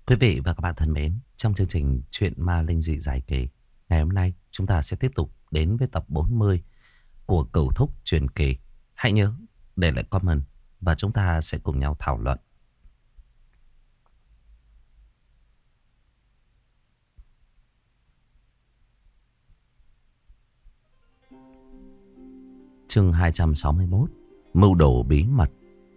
Quý vị và các bạn thân mến, trong chương trình Chuyện ma linh dị giải kỳ, ngày hôm nay chúng ta sẽ tiếp tục đến với tập 40 của Cửu Thúc truyền kỳ. Hãy nhớ để lại comment và chúng ta sẽ cùng nhau thảo luận. Chương 261: Mưu đồ bí mật.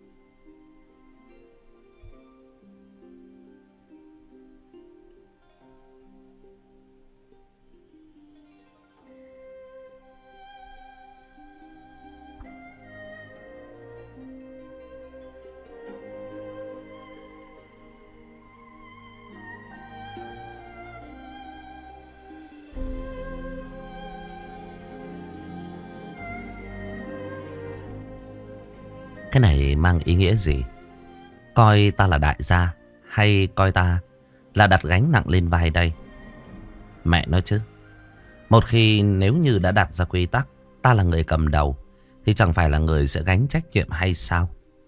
Cái này mang ý nghĩa gì? Coi ta là đại gia hay coi ta là đặt gánh nặng lên vai đây? Mẹ nói chứ. Một khi nếu như đã đặt ra quy tắc ta là người cầm đầu thì chẳng phải là người sẽ gánh trách nhiệm hay sao?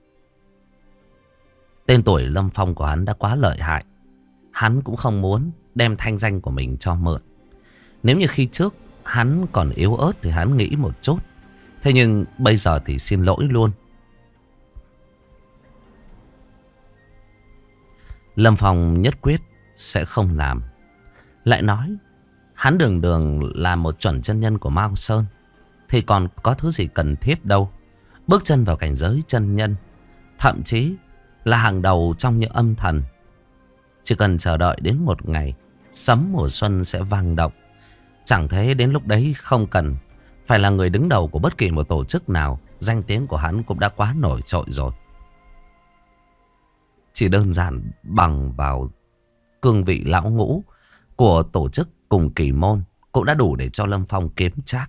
Tên tuổi Lâm Phong của hắn đã quá lợi hại. Hắn cũng không muốn đem thanh danh của mình cho mượn. Nếu như khi trước hắn còn yếu ớt thì hắn nghĩ một chút. Thế nhưng bây giờ thì xin lỗi luôn. Lâm Phong nhất quyết sẽ không làm. Lại nói hắn đường đường là một chuẩn chân nhân của Mao Sơn thì còn có thứ gì cần thiết đâu. Bước chân vào cảnh giới chân nhân, thậm chí là hàng đầu trong những âm thần. Chỉ cần chờ đợi đến một ngày sấm mùa xuân sẽ vang động. Chẳng thế đến lúc đấy không cần phải là người đứng đầu của bất kỳ một tổ chức nào, danh tiếng của hắn cũng đã quá nổi trội rồi. Chỉ đơn giản bằng vào cương vị lão ngũ của tổ chức cùng kỳ môn cũng đã đủ để cho Lâm Phong kiếm trác.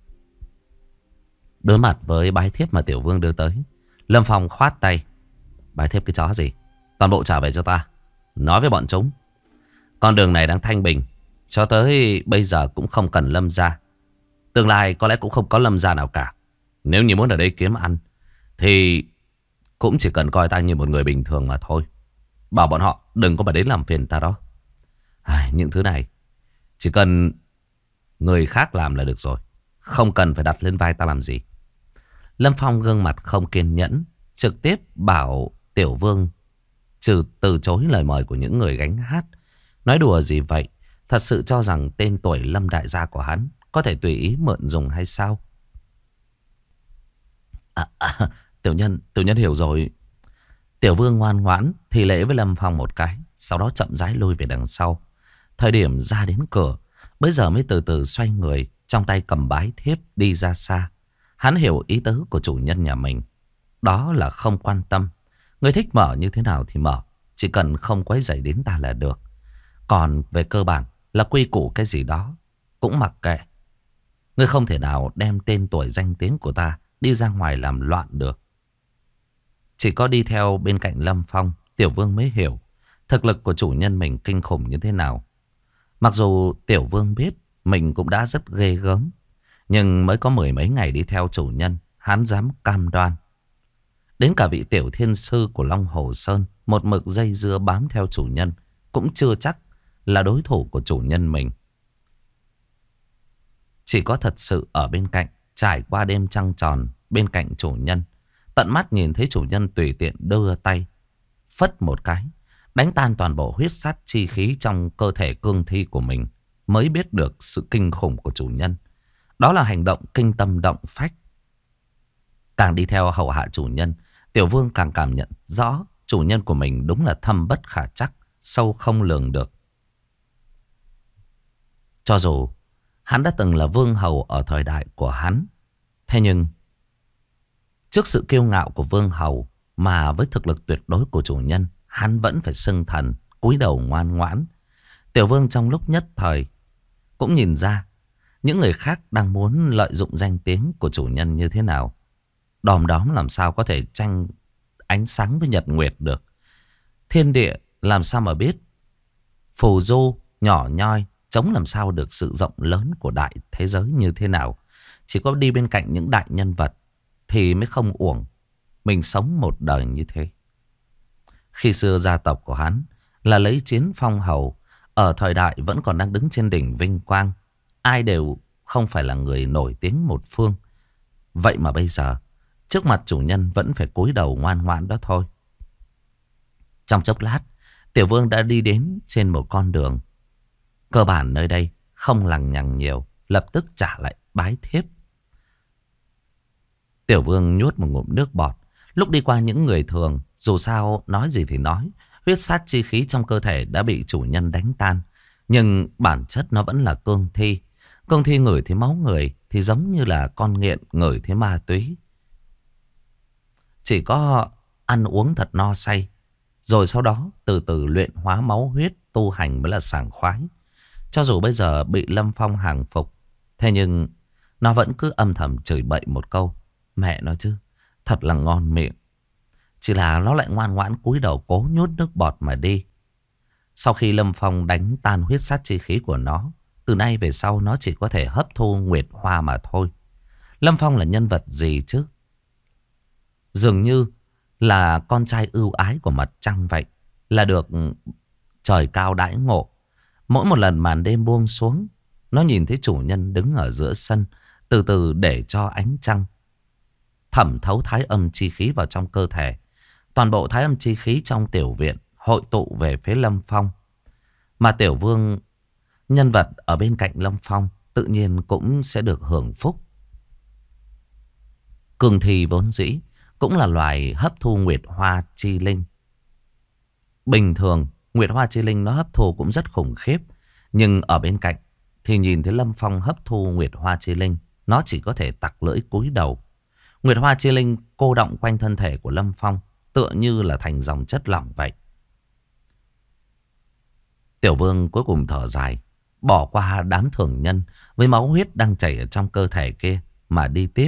Đối mặt với bái thiếp mà Tiểu Vương đưa tới, Lâm Phong khoát tay. Bái thiếp cái chó gì? Toàn bộ trả về cho ta. Nói với bọn chúng, con đường này đang thanh bình, cho tới bây giờ cũng không cần Lâm gia. Tương lai có lẽ cũng không có Lâm gia nào cả. Nếu như muốn ở đây kiếm ăn thì cũng chỉ cần coi ta như một người bình thường mà thôi. Bảo bọn họ đừng có mà đến làm phiền ta đó. Những thứ này chỉ cần người khác làm là được rồi, không cần phải đặt lên vai ta làm gì. Lâm Phong gương mặt không kiên nhẫn, trực tiếp bảo Tiểu Vương từ chối lời mời của những người gánh hát. Nói đùa gì vậy? Thật sự cho rằng tên tuổi Lâm đại gia của hắn có thể tùy ý mượn dùng hay sao? Tiểu nhân hiểu rồi. Tiểu Vương ngoan ngoãn thì lễ với Lâm Phong một cái, sau đó chậm rãi lui về đằng sau. Thời điểm ra đến cửa, bây giờ mới từ từ xoay người, trong tay cầm bái thiếp đi ra xa. Hắn hiểu ý tứ của chủ nhân nhà mình, đó là không quan tâm. Người thích mở như thế nào thì mở, chỉ cần không quấy rầy đến ta là được. Còn về cơ bản là quy củ cái gì đó cũng mặc kệ. Ngươi không thể nào đem tên tuổi danh tiếng của ta đi ra ngoài làm loạn được. Chỉ có đi theo bên cạnh Lâm Phong, Tiểu Vương mới hiểu thực lực của chủ nhân mình kinh khủng như thế nào. Mặc dù Tiểu Vương biết mình cũng đã rất ghê gớm, nhưng mới có mười mấy ngày đi theo chủ nhân, hắn dám cam đoan. Đến cả vị Tiểu Thiên Sư của Long Hồ Sơn một mực dây dưa bám theo chủ nhân cũng chưa chắc là đối thủ của chủ nhân mình. Chỉ có thật sự ở bên cạnh, trải qua đêm trăng tròn bên cạnh chủ nhân, tận mắt nhìn thấy chủ nhân tùy tiện đưa tay phất một cái, đánh tan toàn bộ huyết sát chi khí trong cơ thể cương thi của mình, mới biết được sự kinh khủng của chủ nhân. Đó là hành động kinh tâm động phách. Càng đi theo hầu hạ chủ nhân, Tiểu Vương càng cảm nhận rõ chủ nhân của mình đúng là thâm bất khả trắc, sâu không lường được. Cho dù hắn đã từng là vương hầu ở thời đại của hắn, thế nhưng trước sự kiêu ngạo của vương hầu mà với thực lực tuyệt đối của chủ nhân, hắn vẫn phải xưng thần, cúi đầu ngoan ngoãn. Tiểu Vương trong lúc nhất thời cũng nhìn ra những người khác đang muốn lợi dụng danh tiếng của chủ nhân như thế nào. Đom đóm làm sao có thể tranh ánh sáng với nhật nguyệt được. Thiên địa làm sao mà biết. Phù du nhỏ nhoi chống làm sao được sự rộng lớn của đại thế giới như thế nào. Chỉ có đi bên cạnh những đại nhân vật thì mới không uổng mình sống một đời như thế. Khi xưa gia tộc của hắn là lấy chiến phong hầu. Ở thời đại vẫn còn đang đứng trên đỉnh vinh quang. Ai đều không phải là người nổi tiếng một phương. Vậy mà bây giờ, trước mặt chủ nhân vẫn phải cúi đầu ngoan ngoãn đó thôi. Trong chốc lát, Tiểu Vương đã đi đến trên một con đường. Cơ bản nơi đây không lằng nhằng nhiều, lập tức trả lại bái thiếp. Tiểu Vương nhốt một ngụm nước bọt. Lúc đi qua những người thường, dù sao nói gì thì nói, huyết sát chi khí trong cơ thể đã bị chủ nhân đánh tan. Nhưng bản chất nó vẫn là cương thi. Cương thi ngửi thấy máu người thì giống như là con nghiện ngửi thấy ma túy. Chỉ có ăn uống thật no say, rồi sau đó từ từ luyện hóa máu huyết tu hành mới là sảng khoái. Cho dù bây giờ bị Lâm Phong hàng phục, thế nhưng nó vẫn cứ âm thầm chửi bậy một câu. Mẹ nó chứ, thật là ngon miệng. Chỉ là nó lại ngoan ngoãn cúi đầu cố nhốt nước bọt mà đi. Sau khi Lâm Phong đánh tan huyết sát chi khí của nó, từ nay về sau nó chỉ có thể hấp thu nguyệt hoa mà thôi. Lâm Phong là nhân vật gì chứ? Dường như là con trai ưu ái của mặt trăng vậy. Là được trời cao đãi ngộ. Mỗi một lần màn đêm buông xuống, nó nhìn thấy chủ nhân đứng ở giữa sân, từ từ để cho ánh trăng thẩm thấu thái âm chi khí vào trong cơ thể. Toàn bộ thái âm chi khí trong tiểu viện hội tụ về phía Lâm Phong. Mà Tiểu Vương, nhân vật ở bên cạnh Lâm Phong, tự nhiên cũng sẽ được hưởng phúc. Cường thi vốn dĩ cũng là loài hấp thu nguyệt hoa chi linh. Bình thường nguyệt hoa chi linh nó hấp thu cũng rất khủng khiếp. Nhưng ở bên cạnh thì nhìn thấy Lâm Phong hấp thu nguyệt hoa chi linh, nó chỉ có thể tặc lưỡi cúi đầu. Nguyệt hoa chi linh cô động quanh thân thể của Lâm Phong, tựa như là thành dòng chất lỏng vậy. Tiểu Vương cuối cùng thở dài, bỏ qua đám thường nhân với máu huyết đang chảy ở trong cơ thể kia mà đi tiếp.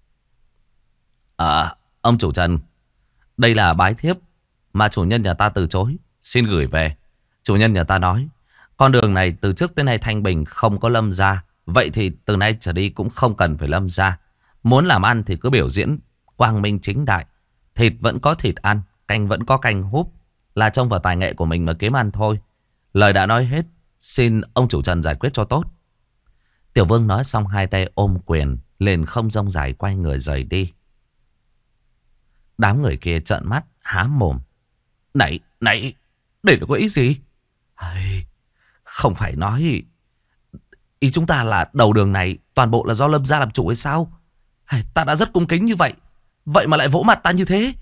Ông chủ Trần, đây là bái thiếp mà chủ nhân nhà ta từ chối, xin gửi về. Chủ nhân nhà ta nói con đường này từ trước tới nay thanh bình, không có Lâm gia. Vậy thì từ nay trở đi cũng không cần phải Lâm gia. Muốn làm ăn thì cứ biểu diễn quang minh chính đại. Thịt vẫn có thịt ăn, canh vẫn có canh húp, là trông vào tài nghệ của mình mà kiếm ăn thôi. Lời đã nói hết, xin ông chủ Trần giải quyết cho tốt. Tiểu Vương nói xong hai tay ôm quyền, liền không rông dài quay người rời đi. Đám người kia trợn mắt há mồm. Này, để được có ý gì? Không phải nói ý chúng ta là đầu đường này toàn bộ là do Lâm gia làm chủ hay sao? Ta đã rất cung kính như vậy, vậy mà lại vỗ mặt ta như thế.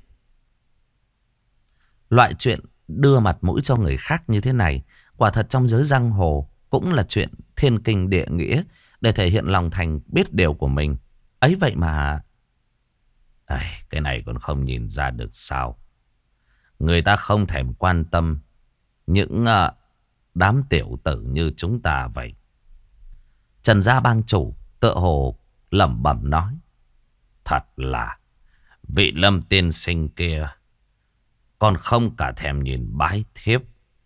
Loại chuyện đưa mặt mũi cho người khác như thế này, quả thật trong giới giang hồ cũng là chuyện thiên kinh địa nghĩa, để thể hiện lòng thành biết điều của mình. Ấy vậy mà cái này còn không nhìn ra được sao? Người ta không thèm quan tâm những đám tiểu tử như chúng ta vậy. Trần gia bang chủ tựa hồ lẩm bẩm nói. Thật là vị Lâm tiên sinh kia còn không cả thèm nhìn bái thiếp.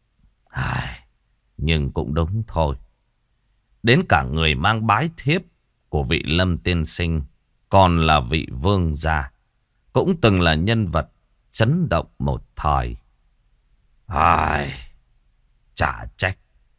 Nhưng cũng đúng thôi. Đến cả người mang bái thiếp của vị Lâm tiên sinh còn là vị vương gia, cũng từng là nhân vật chấn động một thời. Chả trách.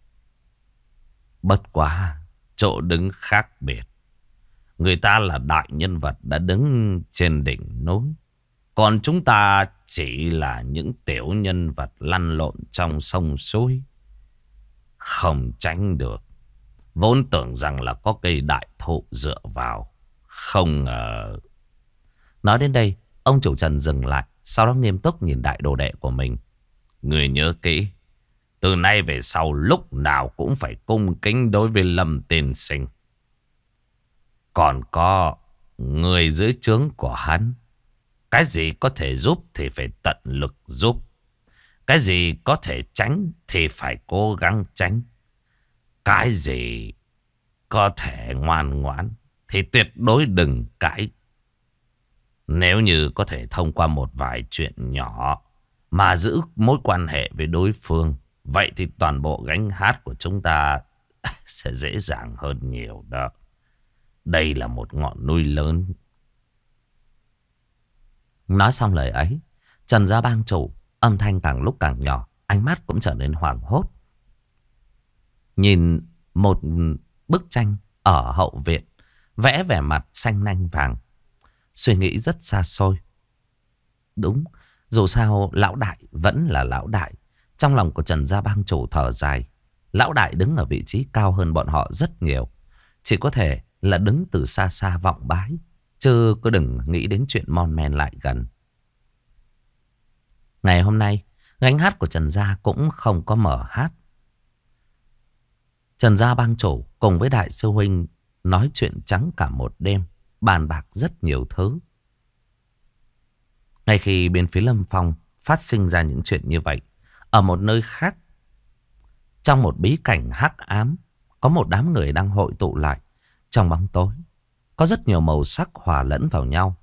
Bất quá chỗ đứng khác biệt. Người ta là đại nhân vật đã đứng trên đỉnh núi, còn chúng ta chỉ là những tiểu nhân vật lăn lộn trong sông suối. Không tránh được. Vốn tưởng rằng là có cây đại thụ dựa vào, không ngờ. Nói đến đây, ông chủ Trần dừng lại, sau đó nghiêm túc nhìn đại đồ đệ của mình. Người nhớ kỹ, từ nay về sau lúc nào cũng phải cung kính đối với Lâm tiên sinh. Còn có người dưới trướng của hắn, cái gì có thể giúp thì phải tận lực giúp. Cái gì có thể tránh thì phải cố gắng tránh. Cái gì có thể ngoan ngoãn thì tuyệt đối đừng cãi. Nếu như có thể thông qua một vài chuyện nhỏ mà giữ mối quan hệ với đối phương, vậy thì toàn bộ gánh hát của chúng ta sẽ dễ dàng hơn nhiều đó. Đây là một ngọn núi lớn. Nói xong lời ấy, Trần gia bang chủ âm thanh càng lúc càng nhỏ, ánh mắt cũng trở nên hoảng hốt. Nhìn một bức tranh ở hậu viện, vẽ vẻ mặt xanh nanh vàng. Suy nghĩ rất xa xôi. Đúng, dù sao lão đại vẫn là lão đại. Trong lòng của Trần Gia Bang chủ thở dài. Lão đại đứng ở vị trí cao hơn bọn họ rất nhiều. Chỉ có thể là đứng từ xa xa vọng bái, chứ cứ đừng nghĩ đến chuyện mon men lại gần. Ngày hôm nay, gánh hát của Trần Gia cũng không có mở hát. Trần Gia Bang chủ cùng với đại sư huynh nói chuyện trắng cả một đêm, bàn bạc rất nhiều thứ. Ngay khi bên phía Lâm Phong phát sinh ra những chuyện như vậy, ở một nơi khác, trong một bí cảnh hắc ám, có một đám người đang hội tụ lại. Trong bóng tối, có rất nhiều màu sắc hòa lẫn vào nhau.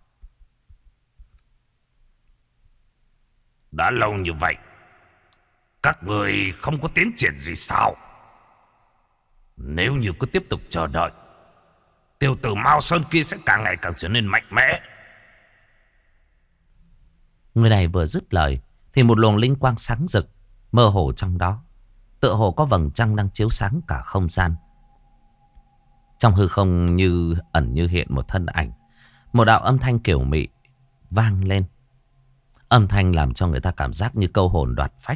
Đã lâu như vậy, các người không có tiến triển gì sao? Nếu như cứ tiếp tục chờ đợi, tiểu tử Mao Sơn kia sẽ càng ngày càng trở nên mạnh mẽ. Người này vừa dứt lời thì một luồng linh quang sáng rực mơ hồ trong đó, tựa hồ có vầng trăng đang chiếu sáng cả không gian. Trong hư không như ẩn như hiện một thân ảnh. Một đạo âm thanh kiểu mị vang lên. Âm thanh làm cho người ta cảm giác như câu hồn đoạt phách.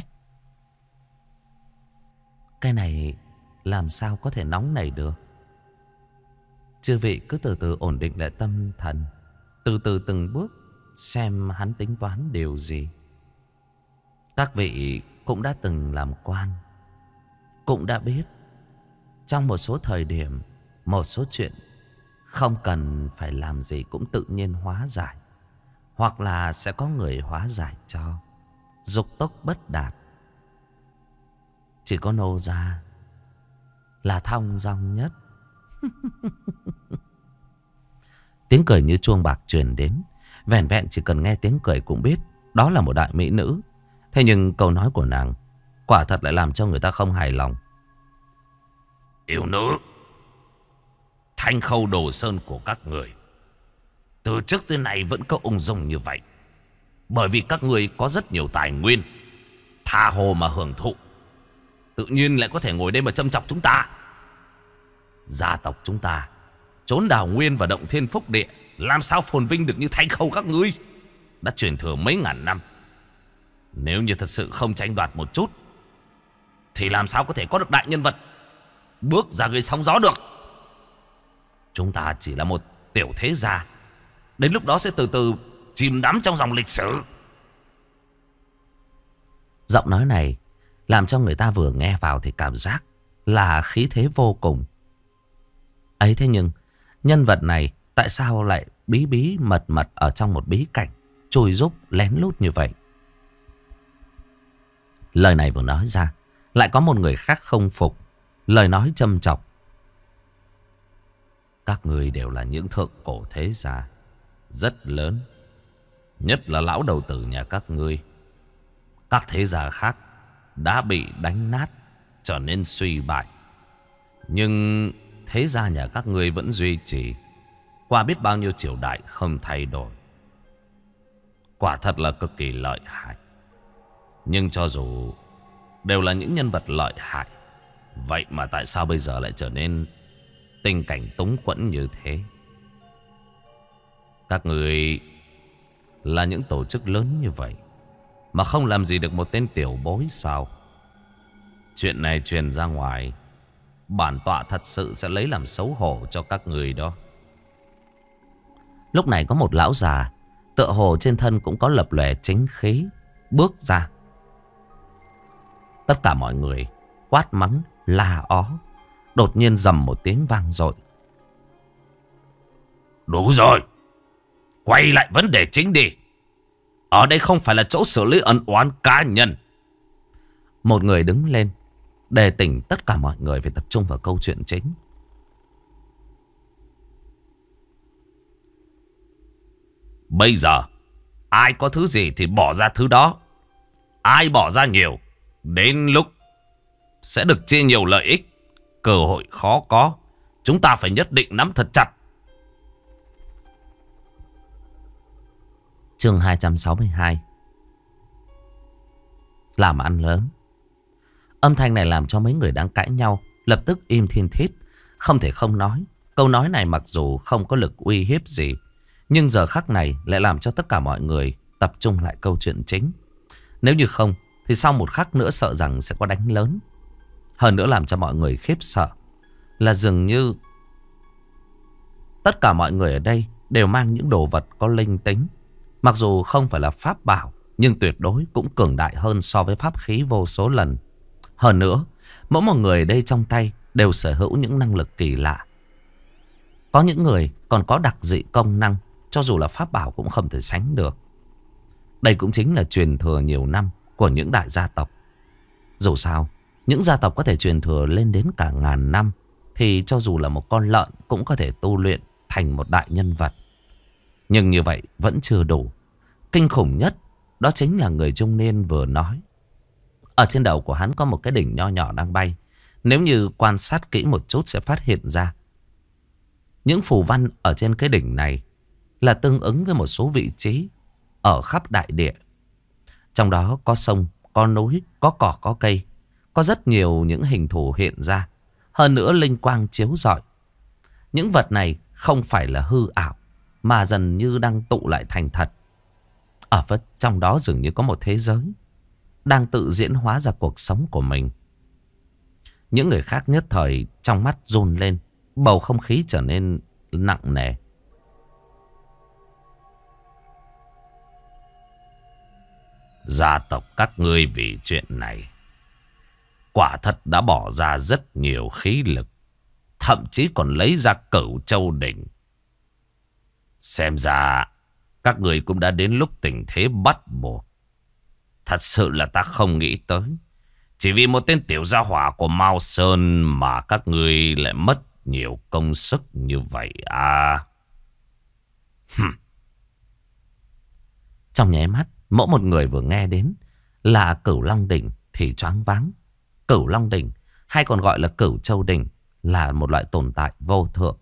Cái này làm sao có thể nóng nảy được? Chư vị cứ từ từ ổn định lại tâm thần, từ từ từng bước, xem hắn tính toán điều gì. Các vị cũng đã từng làm quan, cũng đã biết trong một số thời điểm, một số chuyện không cần phải làm gì cũng tự nhiên hóa giải, hoặc là sẽ có người hóa giải cho. Dục tốc bất đạt. Chỉ có nô gia là thong dong nhất. Tiếng cười như chuông bạc truyền đến. Vẻn vẹn chỉ cần nghe tiếng cười cũng biết đó là một đại mỹ nữ. Thế nhưng câu nói của nàng quả thật lại làm cho người ta không hài lòng. Yêu nữ, Thanh Khâu Đồ Sơn của các người từ trước tới nay vẫn có ung dung như vậy, bởi vì các người có rất nhiều tài nguyên, tha hồ mà hưởng thụ. Tự nhiên lại có thể ngồi đây mà châm chọc chúng ta. Gia tộc chúng ta trốn đào nguyên và động thiên phúc địa, làm sao phồn vinh được như Thanh Khâu các ngươi, đã truyền thừa mấy ngàn năm. Nếu như thật sự không tranh đoạt một chút, thì làm sao có thể có được đại nhân vật bước ra gây sóng gió được. Chúng ta chỉ là một tiểu thế gia, đến lúc đó sẽ từ từ chìm đắm trong dòng lịch sử. Giọng nói này làm cho người ta vừa nghe vào thì cảm giác là khí thế vô cùng. Ấy thế nhưng nhân vật này tại sao lại bí bí mật mật ở trong một bí cảnh, chui rúc lén lút như vậy? Lời này vừa nói ra, lại có một người khác không phục. Lời nói châm chọc. Các người đều là những thượng cổ thế gia rất lớn, nhất là lão đầu tử nhà các ngươi. Các thế gia khác đã bị đánh nát, trở nên suy bại, nhưng thế gia nhà các ngươi vẫn duy trì qua biết bao nhiêu triều đại không thay đổi. Quả thật là cực kỳ lợi hại. Nhưng cho dù đều là những nhân vật lợi hại, vậy mà tại sao bây giờ lại trở nên tình cảnh túng quẫn như thế? Các người là những tổ chức lớn như vậy mà không làm gì được một tên tiểu bối sao? Chuyện này truyền ra ngoài, bản tọa thật sự sẽ lấy làm xấu hổ cho các người đó. Lúc này có một lão già, tựa hồ trên thân cũng có lập lòe chính khí, bước ra. Tất cả mọi người quát mắng la ó. Đột nhiên rầm một tiếng vang dội. Đủ rồi, quay lại vấn đề chính đi. Ở đây không phải là chỗ xử lý ân oán cá nhân. Một người đứng lên đề tỉnh tất cả mọi người phải tập trung vào câu chuyện chính. Bây giờ ai có thứ gì thì bỏ ra thứ đó. Ai bỏ ra nhiều, đến lúc sẽ được chia nhiều lợi ích. Cơ hội khó có, chúng ta phải nhất định nắm thật chặt. Chương 262. Làm ăn lớn Âm thanh này làm cho mấy người đang cãi nhau lập tức im thiên thít, không thể không nói. Câu nói này mặc dù không có lực uy hiếp gì, nhưng giờ khắc này lại làm cho tất cả mọi người tập trung lại câu chuyện chính. Nếu như không thì sau một khắc nữa sợ rằng sẽ có đánh lớn. Hơn nữa làm cho mọi người khiếp sợ là dường như tất cả mọi người ở đây đều mang những đồ vật có linh tính. Mặc dù không phải là pháp bảo, nhưng tuyệt đối cũng cường đại hơn so với pháp khí vô số lần. Hơn nữa, mỗi một người ở đây trong tay đều sở hữu những năng lực kỳ lạ. Có những người còn có đặc dị công năng, cho dù là pháp bảo cũng không thể sánh được. Đây cũng chính là truyền thừa nhiều năm của những đại gia tộc. Dù sao, những gia tộc có thể truyền thừa lên đến cả ngàn năm, thì cho dù là một con lợn cũng có thể tu luyện thành một đại nhân vật. Nhưng như vậy vẫn chưa đủ. Kinh khủng nhất đó chính là người trung niên vừa nói. Ở trên đầu của hắn có một cái đỉnh nho nhỏ đang bay. Nếu như quan sát kỹ một chút sẽ phát hiện ra những phù văn ở trên cái đỉnh này là tương ứng với một số vị trí ở khắp đại địa. Trong đó có sông, có núi, có cỏ, có cây. Có rất nhiều những hình thù hiện ra. Hơn nữa linh quang chiếu rọi. Những vật này không phải là hư ảo, mà dần như đang tụ lại thành thật. Ở trong đó dường như có một thế giới đang tự diễn hóa ra cuộc sống của mình. Những người khác nhất thời trong mắt run lên. Bầu không khí trở nên nặng nề. Gia tộc các ngươi vì chuyện này quả thật đã bỏ ra rất nhiều khí lực, thậm chí còn lấy ra Cửu Châu Đỉnh. Xem ra các người cũng đã đến lúc tình thế bắt buộc. Thật sự là ta không nghĩ tới, chỉ vì một tên tiểu gia hỏa của Mao Sơn mà các người lại mất nhiều công sức như vậy à. Trong nháy mắt, mỗi một người vừa nghe đến là Cửu Long Đỉnh thì choáng váng. Cửu Long Đỉnh hay còn gọi là Cửu Châu Đỉnh là một loại tồn tại vô thượng.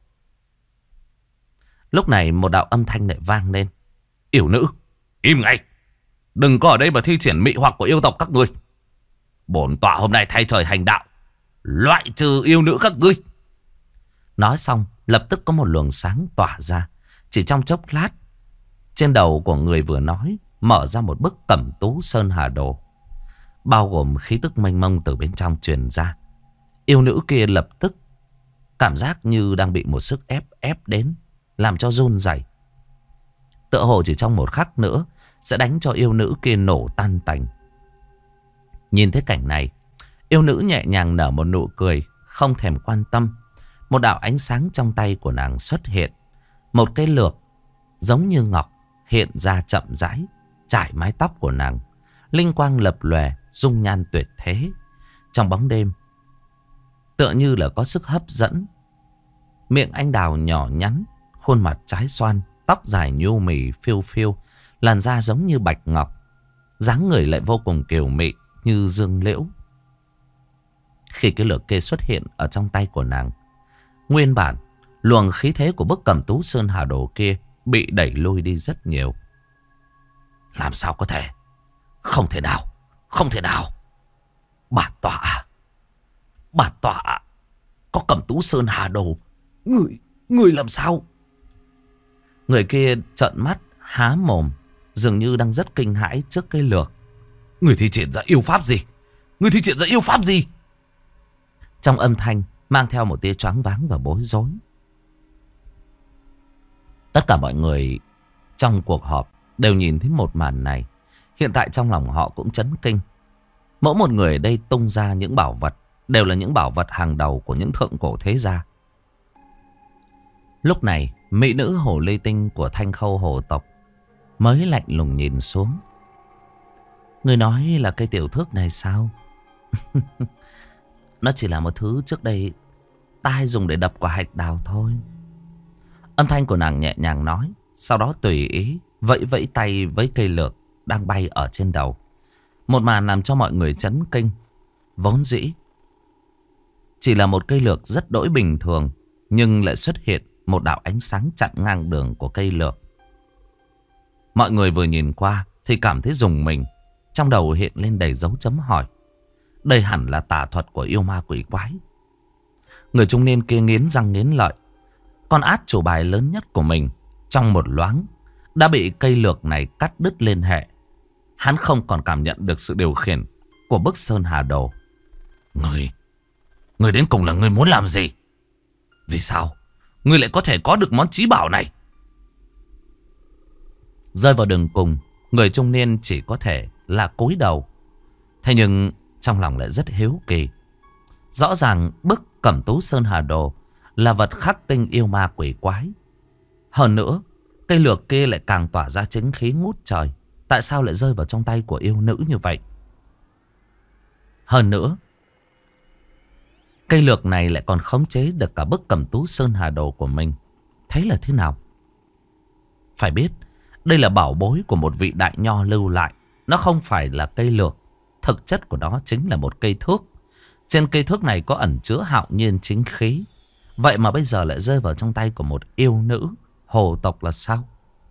Lúc này một đạo âm thanh lại vang lên. Yểu nữ, im ngay. Đừng có ở đây mà thi triển mị hoặc của yêu tộc các ngươi. Bổn tọa hôm nay thay trời hành đạo, loại trừ yêu nữ các ngươi. Nói xong lập tức có một luồng sáng tỏa ra. Chỉ trong chốc lát, trên đầu của người vừa nói mở ra một bức Cẩm Tú Sơn Hà Đồ, bao gồm khí tức mênh mông từ bên trong truyền ra. Yêu nữ kia lập tức cảm giác như đang bị một sức ép đến, làm cho run rẩy. Tựa hồ chỉ trong một khắc nữa sẽ đánh cho yêu nữ kia nổ tan tành. Nhìn thấy cảnh này, yêu nữ nhẹ nhàng nở một nụ cười, không thèm quan tâm. Một đạo ánh sáng trong tay của nàng xuất hiện. Một cái lược giống như ngọc hiện ra chậm rãi, trải mái tóc của nàng. Linh quang lập lòe, dung nhan tuyệt thế. Trong bóng đêm, tựa như là có sức hấp dẫn. Miệng anh đào nhỏ nhắn, khuôn mặt trái xoan, tóc dài nhu mì phiêu phiêu, làn da giống như bạch ngọc, dáng người lại vô cùng kiều mị như dương liễu. Khi cái lược kê xuất hiện ở trong tay của nàng, nguyên bản luồng khí thế của bức Cẩm Tú Sơn Hà Đồ kia bị đẩy lui đi rất nhiều. Làm sao có thể? Không thể nào, không thể nào. Bản tọa có Cẩm Tú Sơn Hà Đồ. Người làm sao? Người kia trợn mắt há mồm, dường như đang rất kinh hãi trước cái lược. Người thi triển ra yêu pháp gì? Người thi triển ra yêu pháp gì? Trong âm thanh mang theo một tia choáng váng và bối rối. Tất cả mọi người trong cuộc họp đều nhìn thấy một màn này. Hiện tại trong lòng họ cũng chấn kinh. Mỗi một người ở đây tung ra những bảo vật đều là những bảo vật hàng đầu của những thượng cổ thế gia. Lúc này, mỹ nữ hồ ly tinh của Thanh Khâu hồ tộc mới lạnh lùng nhìn xuống. Người nói là cây tiểu thước này sao? Nó chỉ là một thứ trước đây ta hay dùng để đập quả hạch đào thôi. Âm thanh của nàng nhẹ nhàng nói. Sau đó tùy ý vẫy vẫy tay với cây lược đang bay ở trên đầu. Một màn làm cho mọi người chấn kinh. Vốn dĩ chỉ là một cây lược rất đỗi bình thường, nhưng lại xuất hiện một đạo ánh sáng chặn ngang đường của cây lược. Mọi người vừa nhìn qua thì cảm thấy rùng mình. Trong đầu hiện lên đầy dấu chấm hỏi. Đây hẳn là tà thuật của yêu ma quỷ quái. Người trung niên kia nghiến răng nghiến lợi. Con át chủ bài lớn nhất của mình trong một loáng đã bị cây lược này cắt đứt liên hệ. Hắn không còn cảm nhận được sự điều khiển của bức sơn hà đồ. Người đến cùng là người muốn làm gì? Vì sao người lại có thể có được món chí bảo này? Rơi vào đường cùng, người trung niên chỉ có thể là cúi đầu. Thế nhưng trong lòng lại rất hiếu kỳ. Rõ ràng bức Cẩm Tú Sơn Hà Đồ là vật khắc tinh yêu ma quỷ quái. Hơn nữa, cây lược kia lại càng tỏa ra chính khí ngút trời. Tại sao lại rơi vào trong tay của yêu nữ như vậy? Hơn nữa, cây lược này lại còn khống chế được cả bức Cẩm Tú Sơn Hà Đồ của mình. Thế là thế nào? Phải biết, đây là bảo bối của một vị đại nho lưu lại. Nó không phải là cây lược. Thực chất của nó chính là một cây thước. Trên cây thước này có ẩn chứa hạo nhiên chính khí. Vậy mà bây giờ lại rơi vào trong tay của một yêu nữ hồ tộc là sao?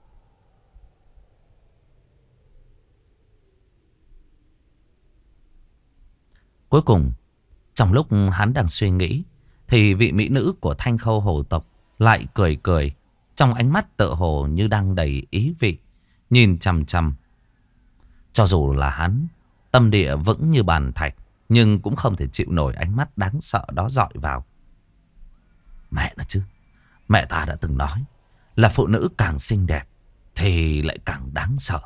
Cuối cùng, trong lúc hắn đang suy nghĩ, thì vị mỹ nữ của Thanh Khâu hồ tộc lại cười cười. Trong ánh mắt tựa hồ như đang đầy ý vị, nhìn chằm chằm. Cho dù là hắn tâm địa vững như bàn thạch, nhưng cũng không thể chịu nổi ánh mắt đáng sợ đó dọi vào. Mẹ nó chứ, mẹ ta đã từng nói là phụ nữ càng xinh đẹp thì lại càng đáng sợ.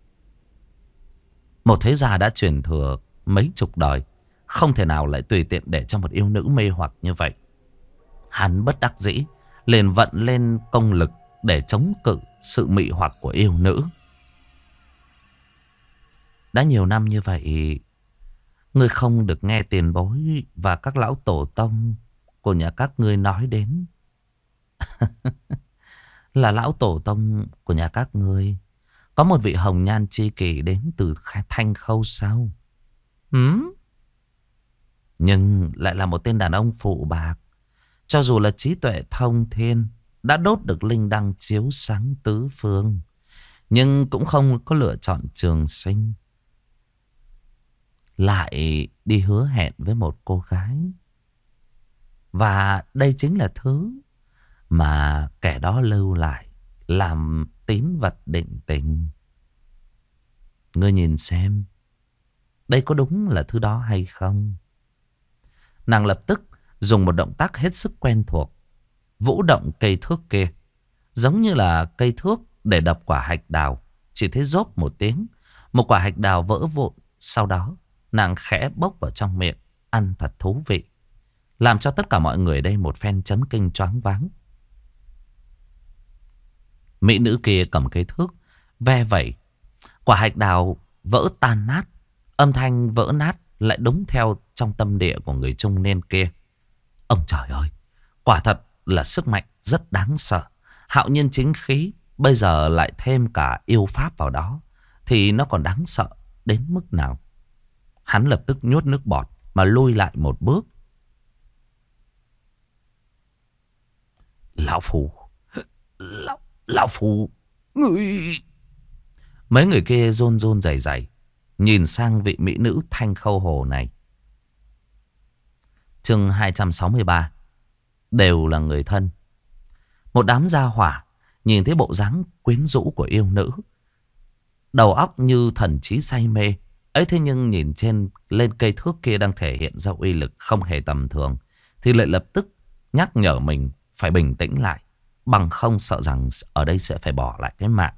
Một thế gia đã truyền thừa mấy chục đời, không thể nào lại tùy tiện để cho một yêu nữ mê hoặc như vậy. Hắn bất đắc dĩ liền vận lên công lực để chống cự sự mị hoặc của yêu nữ. Đã nhiều năm như vậy, ngươi không được nghe tiền bối và các lão tổ tông của nhà các ngươi nói đến. Là lão tổ tông của nhà các ngươi có một vị hồng nhan chi kỷ đến từ Thanh Khâu sao? Nhưng lại là một tên đàn ông phụ bạc. Cho dù là trí tuệ thông thiên, đã đốt được linh đăng chiếu sáng tứ phương, nhưng cũng không có lựa chọn trường sinh. Lại đi hứa hẹn với một cô gái. Và đây chính là thứ mà kẻ đó lưu lại làm tín vật định tình. Ngươi nhìn xem, đây có đúng là thứ đó hay không? Nàng lập tức dùng một động tác hết sức quen thuộc, vũ động cây thước kia, giống như là cây thước để đập quả hạch đào. Chỉ thấy rốp một tiếng, một quả hạch đào vỡ vụn. Sau đó nàng khẽ bốc vào trong miệng, ăn thật thú vị, làm cho tất cả mọi người đây một phen chấn kinh choáng váng. Mỹ nữ kia cầm cây thước ve vẩy, quả hạch đào vỡ tan nát. Âm thanh vỡ nát lại đúng theo trong tâm địa của người trung niên kia. Ông trời ơi, quả thật là sức mạnh rất đáng sợ. Hạo nhiên chính khí, bây giờ lại thêm cả yêu pháp vào đó, thì nó còn đáng sợ đến mức nào? Hắn lập tức nhốt nước bọt mà lui lại một bước. Lão Phu, Lão Phu, người... Mấy người kia rôn rôn rẩy rẩy nhìn sang vị mỹ nữ Thanh Khâu hồ này. Chương 263. Đều là người thân. Một đám gia hỏa nhìn thấy bộ dáng quyến rũ của yêu nữ, đầu óc như thần trí say mê ấy. Thế nhưng nhìn lên cây thước kia đang thể hiện ra uy lực không hề tầm thường, thì lại lập tức nhắc nhở mình phải bình tĩnh lại, bằng không sợ rằng ở đây sẽ phải bỏ lại cái mạng.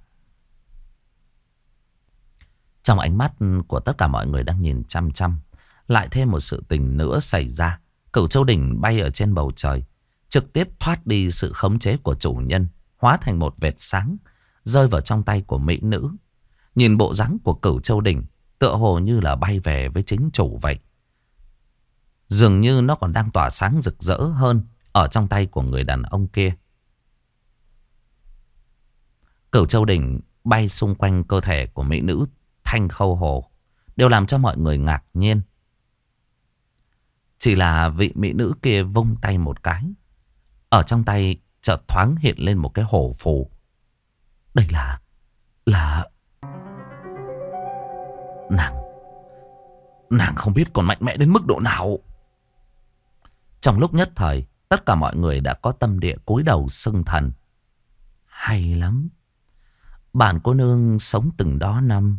Trong ánh mắt của tất cả mọi người đang nhìn chăm chăm, lại thêm một sự tình nữa xảy ra. Cửu Châu Đỉnh bay ở trên bầu trời, trực tiếp thoát đi sự khống chế của chủ nhân, hóa thành một vệt sáng, rơi vào trong tay của mỹ nữ. Nhìn bộ dáng của Cửu Châu Đỉnh, tựa hồ như là bay về với chính chủ vậy. Dường như nó còn đang tỏa sáng rực rỡ hơn ở trong tay của người đàn ông kia. Cửu Châu Đỉnh bay xung quanh cơ thể của mỹ nữ Thanh Khâu hồ, đều làm cho mọi người ngạc nhiên. Chỉ là vị mỹ nữ kia vung tay một cái, ở trong tay chợt thoáng hiện lên một cái hổ phù. Đây là Nàng không biết còn mạnh mẽ đến mức độ nào. Trong lúc nhất thời, tất cả mọi người đã có tâm địa cúi đầu xưng thần. Hay lắm. Bản cô nương sống từng đó năm.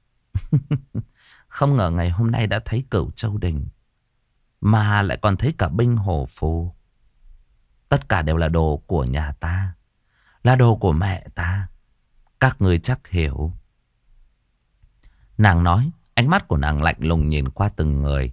Không ngờ ngày hôm nay đã thấy Cửu Châu Đình, mà lại còn thấy cả binh hổ phù. Tất cả đều là đồ của nhà ta, là đồ của mẹ ta. Các người chắc hiểu. Nàng nói, ánh mắt của nàng lạnh lùng nhìn qua từng người.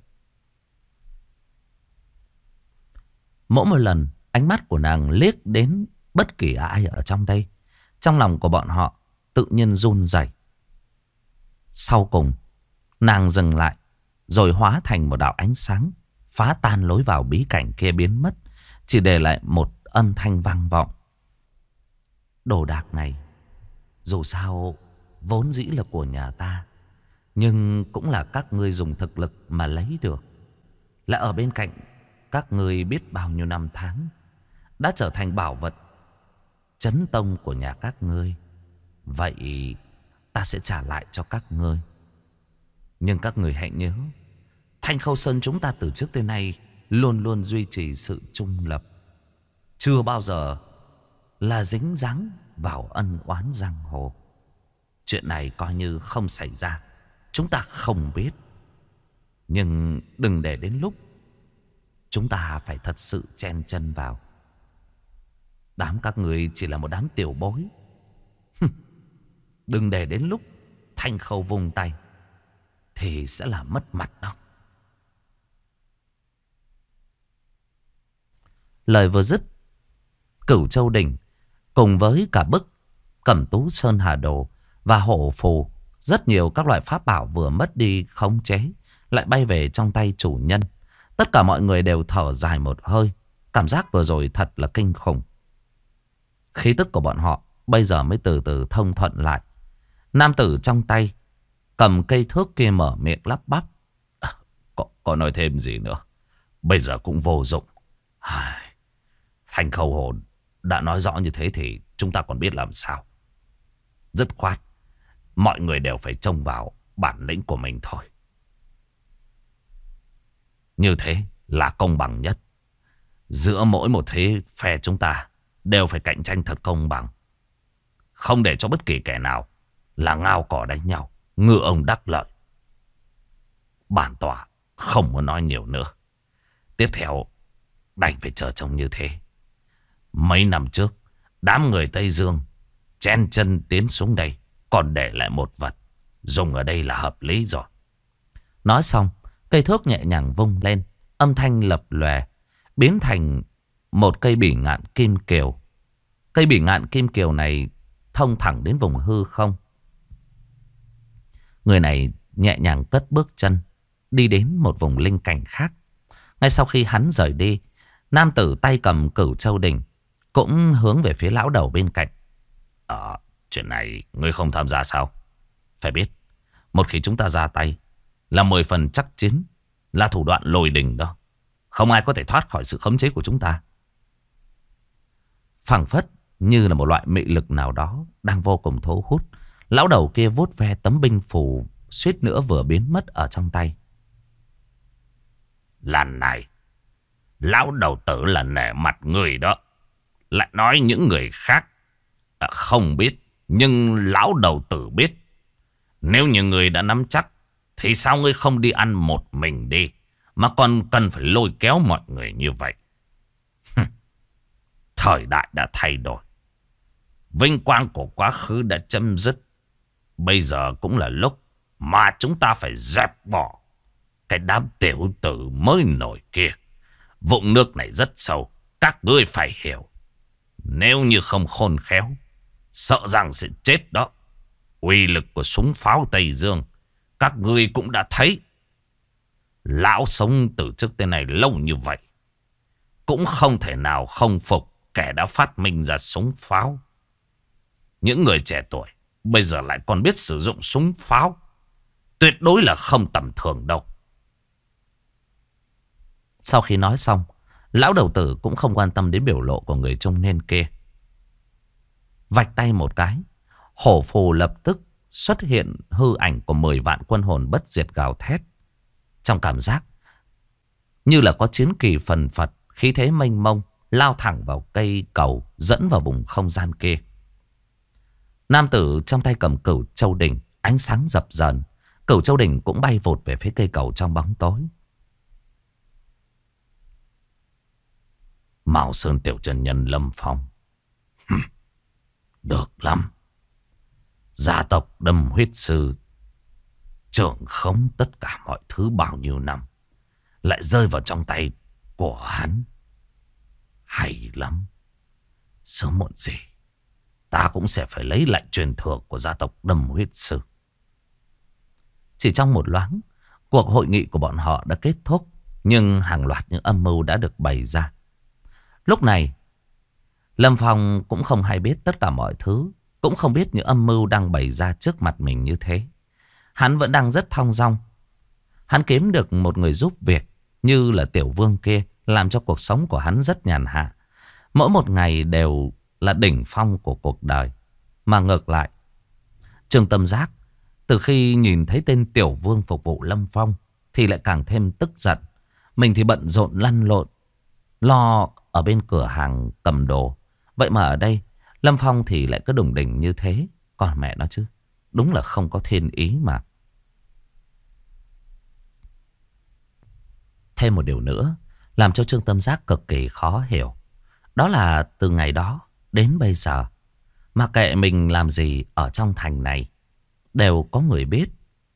Mỗi một lần ánh mắt của nàng liếc đến bất kỳ ai ở trong đây, trong lòng của bọn họ tự nhiên run rẩy. Sau cùng, nàng dừng lại, rồi hóa thành một đạo ánh sáng, phá tan lối vào bí cảnh kia biến mất, chỉ để lại một âm thanh vang vọng. Đồ đạc này, dù sao, vốn dĩ là của nhà ta, nhưng cũng là các ngươi dùng thực lực mà lấy được. Là ở bên cạnh các ngươi biết bao nhiêu năm tháng, đã trở thành bảo vật chấn tông của nhà các ngươi. Vậy ta sẽ trả lại cho các ngươi. Nhưng các người hãy nhớ, Thanh Khâu Sơn chúng ta từ trước tới nay luôn luôn duy trì sự trung lập, chưa bao giờ là dính dáng vào ân oán giang hồ. Chuyện này coi như không xảy ra, chúng ta không biết. Nhưng đừng để đến lúc chúng ta phải thật sự chen chân vào. Đám các người chỉ là một đám tiểu bối. Đừng để đến lúc Thanh Khâu vung tay thì sẽ là mất mặt đó. Lời vừa dứt, Cửu Châu Đỉnh cùng với cả bức Cẩm Tú Sơn Hà Đồ và hổ phù, rất nhiều các loại pháp bảo vừa mất đi khống chế lại bay về trong tay chủ nhân. Tất cả mọi người đều thở dài một hơi. Cảm giác vừa rồi thật là kinh khủng. Khí tức của bọn họ bây giờ mới từ từ thông thuận lại. Nam tử trong tay cầm cây thước kia mở miệng lắp bắp. Có nói thêm gì nữa, bây giờ cũng vô dụng. Thanh Khâu Hồn đã nói rõ như thế thì chúng ta còn biết làm sao. Dứt khoát, mọi người đều phải trông vào bản lĩnh của mình thôi. Như thế là công bằng nhất. Giữa mỗi một thế phe chúng ta đều phải cạnh tranh thật công bằng. Không để cho bất kỳ kẻ nào là ngao cỏ đánh nhau, ngựa ông đắc lợi. Bản tọa không muốn nói nhiều nữa. Tiếp theo đành phải chờ trông như thế. Mấy năm trước, đám người Tây Dương chen chân tiến xuống đây, còn để lại một vật. Dùng ở đây là hợp lý rồi. Nói xong, cây thước nhẹ nhàng vung lên, âm thanh lập lòe, biến thành một cây bỉ ngạn kim kiều. Cây bỉ ngạn kim kiều này thông thẳng đến vùng hư không. Người này nhẹ nhàng cất bước chân, đi đến một vùng linh cảnh khác. Ngay sau khi hắn rời đi, nam tử tay cầm Cửu Châu Đỉnh cũng hướng về phía lão đầu bên cạnh. Chuyện này ngươi không tham gia sao? Phải biết, một khi chúng ta ra tay là 10 phần chắc chín là thủ đoạn lôi đình đó. Không ai có thể thoát khỏi sự khống chế của chúng ta. Phảng phất như là một loại mị lực nào đó đang vô cùng thu hút. Lão đầu kia vuốt ve tấm binh phù suýt nữa vừa biến mất ở trong tay. Lần này, lão đầu tử là nể mặt người đó. Lại nói những người khác không biết, nhưng lão đầu tử biết. Nếu như người đã nắm chắc, thì sao ngươi không đi ăn một mình đi, mà còn cần phải lôi kéo mọi người như vậy? Thời đại đã thay đổi. Vinh quang của quá khứ đã chấm dứt. Bây giờ cũng là lúc mà chúng ta phải dẹp bỏ cái đám tiểu tử mới nổi kia. Vũng nước này rất sâu, các ngươi phải hiểu. Nếu như không khôn khéo, sợ rằng sẽ chết đó. Uy lực của súng pháo Tây Dương các ngươi cũng đã thấy. Lão sống từ trước tới nay lâu như vậy, cũng không thể nào không phục kẻ đã phát minh ra súng pháo. Những người trẻ tuổi bây giờ lại còn biết sử dụng súng pháo, tuyệt đối là không tầm thường đâu. Sau khi nói xong, lão đầu tử cũng không quan tâm đến biểu lộ của người trung niên kia. Vạch tay một cái, hổ phù lập tức xuất hiện hư ảnh của 10 vạn quân hồn bất diệt gào thét. Trong cảm giác như là có chiến kỳ phần phật, khí thế mênh mông lao thẳng vào cây cầu dẫn vào vùng không gian kia. Nam tử trong tay cầm cửu châu đỉnh, ánh sáng dập dờn. Cửu châu đỉnh cũng bay vụt về phía cây cầu trong bóng tối. Mao Sơn tiểu chân nhân Lâm Phong. Được lắm. Gia tộc Đâm Huyết Sư trưởng khống tất cả mọi thứ bao nhiêu năm, lại rơi vào trong tay của hắn. Hay lắm. Sớm muộn gì ta cũng sẽ phải lấy lại truyền thừa của gia tộc Đâm Huyết Sư. Chỉ trong một loáng, cuộc hội nghị của bọn họ đã kết thúc. Nhưng hàng loạt những âm mưu đã được bày ra. Lúc này Lâm Phong cũng không hay biết tất cả mọi thứ, cũng không biết những âm mưu đang bày ra trước mặt mình như thế. Hắn vẫn đang rất thong dong. Hắn kiếm được một người giúp việc như là Tiểu Vương kia, làm cho cuộc sống của hắn rất nhàn hạ. Mỗi một ngày đều là đỉnh phong của cuộc đời. Mà ngược lại, Trương Tâm Giác từ khi nhìn thấy tên Tiểu Vương phục vụ Lâm Phong thì lại càng thêm tức giận. Mình thì bận rộn lăn lộn, lo ở bên cửa hàng cầm đồ. Vậy mà ở đây Lâm Phong thì lại cứ đủng đỉnh như thế. Còn mẹ nó chứ, đúng là không có thiên ý mà. Thêm một điều nữa làm cho Trương Tâm Giác cực kỳ khó hiểu. Đó là từ ngày đó đến bây giờ, mà kệ mình làm gì ở trong thành này đều có người biết.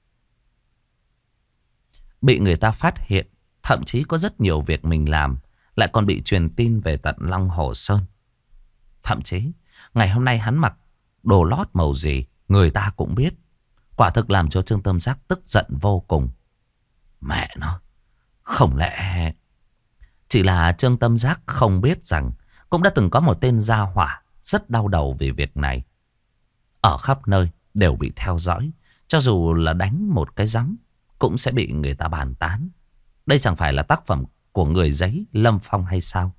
Bị người ta phát hiện. Thậm chí có rất nhiều việc mình làm lại còn bị truyền tin về tận Long Hồ Sơn. Thậm chí ngày hôm nay hắn mặc đồ lót màu gì người ta cũng biết. Quả thực làm cho Trương Tâm Giác tức giận vô cùng. Mẹ nó, không lẽ... Chỉ là Trương Tâm Giác không biết rằng cũng đã từng có một tên gia hỏa rất đau đầu vì việc này. Ở khắp nơi đều bị theo dõi. Cho dù là đánh một cái giấm cũng sẽ bị người ta bàn tán. Đây chẳng phải là tác phẩm của người giấy Lâm Phong hay sao?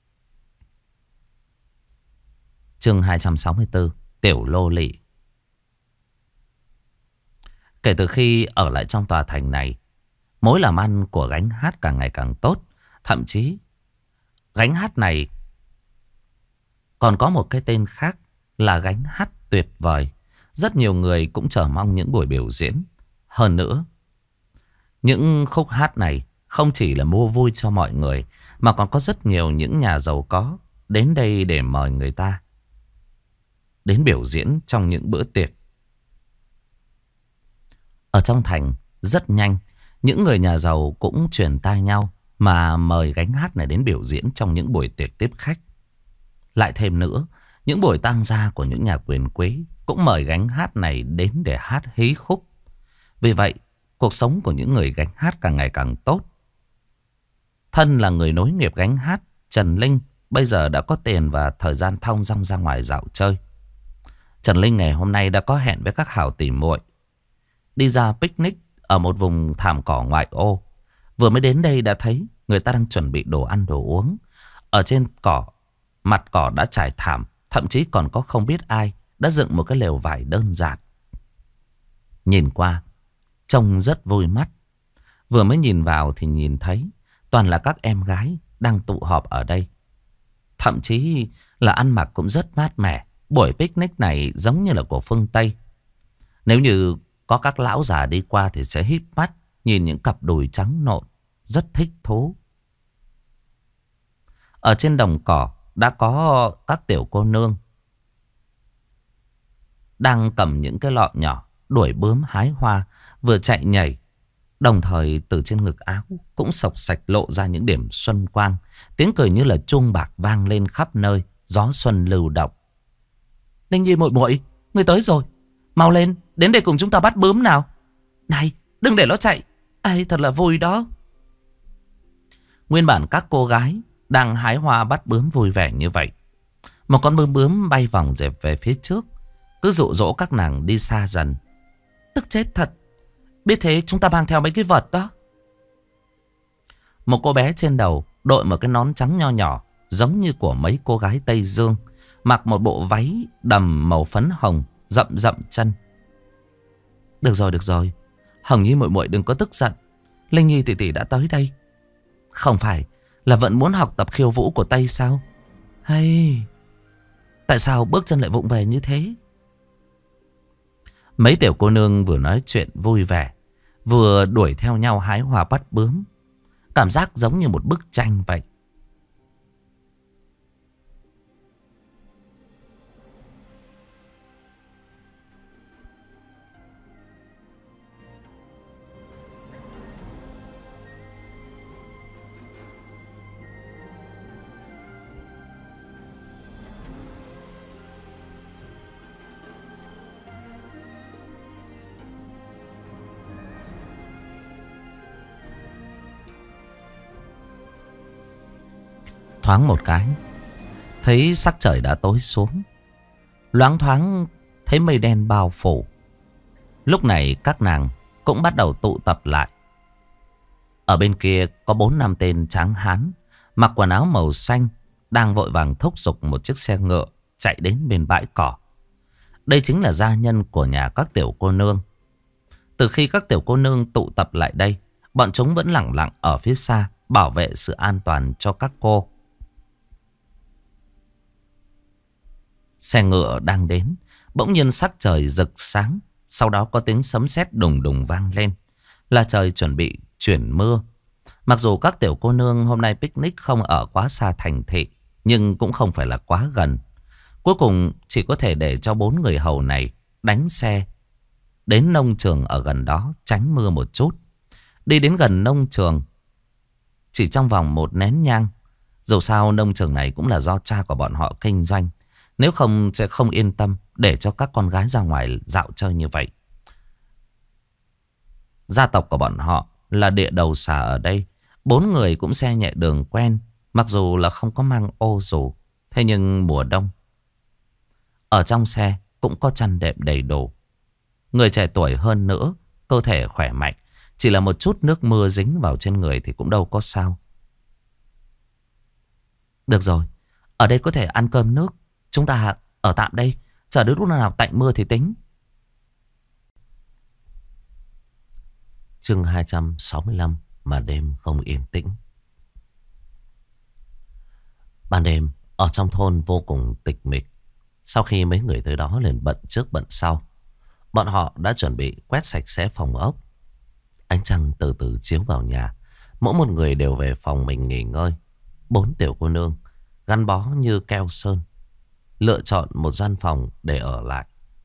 Chương 264, Tiểu Lô Lị. Kể từ khi ở lại trong tòa thành này, mối làm ăn của gánh hát càng ngày càng tốt. Thậm chí gánh hát này còn có một cái tên khác là gánh hát tuyệt vời. Rất nhiều người cũng chờ mong những buổi biểu diễn. Hơn nữa, những khúc hát này không chỉ là mua vui cho mọi người, mà còn có rất nhiều những nhà giàu có đến đây để mời người ta đến biểu diễn trong những bữa tiệc. Ở trong thành rất nhanh, những người nhà giàu cũng truyền tai nhau mà mời gánh hát này đến biểu diễn trong những buổi tiệc tiếp khách. Lại thêm nữa, những buổi tang gia của những nhà quyền quý cũng mời gánh hát này đến để hát hí khúc. Vì vậy, cuộc sống của những người gánh hát càng ngày càng tốt. Thân là người nối nghiệp gánh hát, Trần Linh bây giờ đã có tiền và thời gian thong dong ra ngoài dạo chơi. Trần Linh ngày hôm nay đã có hẹn với các hảo tỉ muội đi ra picnic ở một vùng thảm cỏ ngoại ô. Vừa mới đến đây đã thấy người ta đang chuẩn bị đồ ăn đồ uống. Ở trên cỏ, mặt cỏ đã trải thảm, thậm chí còn có không biết ai đã dựng một cái lều vải đơn giản. Nhìn qua trông rất vui mắt. Vừa mới nhìn vào thì nhìn thấy toàn là các em gái đang tụ họp ở đây. Thậm chí là ăn mặc cũng rất mát mẻ. Buổi picnic này giống như là của phương Tây. Nếu như có các lão già đi qua thì sẽ híp mắt nhìn những cặp đùi trắng nộn, rất thích thú. Ở trên đồng cỏ đã có các tiểu cô nương đang cầm những cái lọ nhỏ đuổi bướm hái hoa, vừa chạy nhảy. Đồng thời từ trên ngực áo cũng xộc sạch lộ ra những điểm xuân quang. Tiếng cười như là chuông bạc vang lên khắp nơi. Gió xuân lưu động. Linh Nhi muội muội, người tới rồi. Mau lên, đến đây cùng chúng ta bắt bướm nào. Này, đừng để nó chạy. Ai, thật là vui đó. Nguyên bản các cô gái đang hái hoa bắt bướm vui vẻ như vậy. Một con bướm bướm bay vòng dẹp về phía trước, cứ dụ dỗ các nàng đi xa dần. Tức chết thật. Biết thế chúng ta mang theo mấy cái vật đó. Một cô bé trên đầu đội một cái nón trắng nho nhỏ, giống như của mấy cô gái Tây Dương, mặc một bộ váy đầm màu phấn hồng, rậm rậm chân. Được rồi, Hồng Nhi muội muội đừng có tức giận. Linh Nhi tỷ tỷ đã tới đây. Không phải là vẫn muốn học tập khiêu vũ của Tây sao? Hay tại sao bước chân lại vụng về như thế? Mấy tiểu cô nương vừa nói chuyện vui vẻ, vừa đuổi theo nhau hái hoa bắt bướm. Cảm giác giống như một bức tranh vậy. Thoáng một cái, thấy sắc trời đã tối xuống. Loáng thoáng thấy mây đen bao phủ. Lúc này các nàng cũng bắt đầu tụ tập lại. Ở bên kia có 4-5 tên tráng hán mặc quần áo màu xanh đang vội vàng thúc giục một chiếc xe ngựa chạy đến bên bãi cỏ. Đây chính là gia nhân của nhà các tiểu cô nương. Từ khi các tiểu cô nương tụ tập lại đây, bọn chúng vẫn lẳng lặng ở phía xa bảo vệ sự an toàn cho các cô. Xe ngựa đang đến, bỗng nhiên sắc trời rực sáng. Sau đó có tiếng sấm sét đùng đùng vang lên. Là trời chuẩn bị chuyển mưa. Mặc dù các tiểu cô nương hôm nay picnic không ở quá xa thành thị, nhưng cũng không phải là quá gần. Cuối cùng chỉ có thể để cho 4 người hầu này đánh xe đến nông trường ở gần đó tránh mưa một chút. Đi đến gần nông trường chỉ trong vòng 1 nén nhang. Dù sao nông trường này cũng là do cha của bọn họ kinh doanh. Nếu không sẽ không yên tâm để cho các con gái ra ngoài dạo chơi như vậy. Gia tộc của bọn họ là địa đầu xà ở đây. 4 người cũng xe nhẹ đường quen. Mặc dù là không có mang ô dù, thế nhưng mùa đông ở trong xe cũng có chăn đệm đầy đủ. Người trẻ tuổi hơn nữa, cơ thể khỏe mạnh. Chỉ là một chút nước mưa dính vào trên người thì cũng đâu có sao. Được rồi, ở đây có thể ăn cơm nước. Chúng ta ở tạm đây, chờ đến lúc nào tạnh mưa thì tính. Chương 265, mà đêm không yên tĩnh. Ban đêm ở trong thôn vô cùng tịch mịch. Sau khi mấy người tới đó liền bận trước bận sau, bọn họ đã chuẩn bị quét sạch sẽ phòng ốc. Ánh trăng từ từ chiếu vào nhà. Mỗi một người đều về phòng mình nghỉ ngơi. 4 tiểu cô nương gắn bó như keo sơn, lựa chọn một gian phòng để ở lại.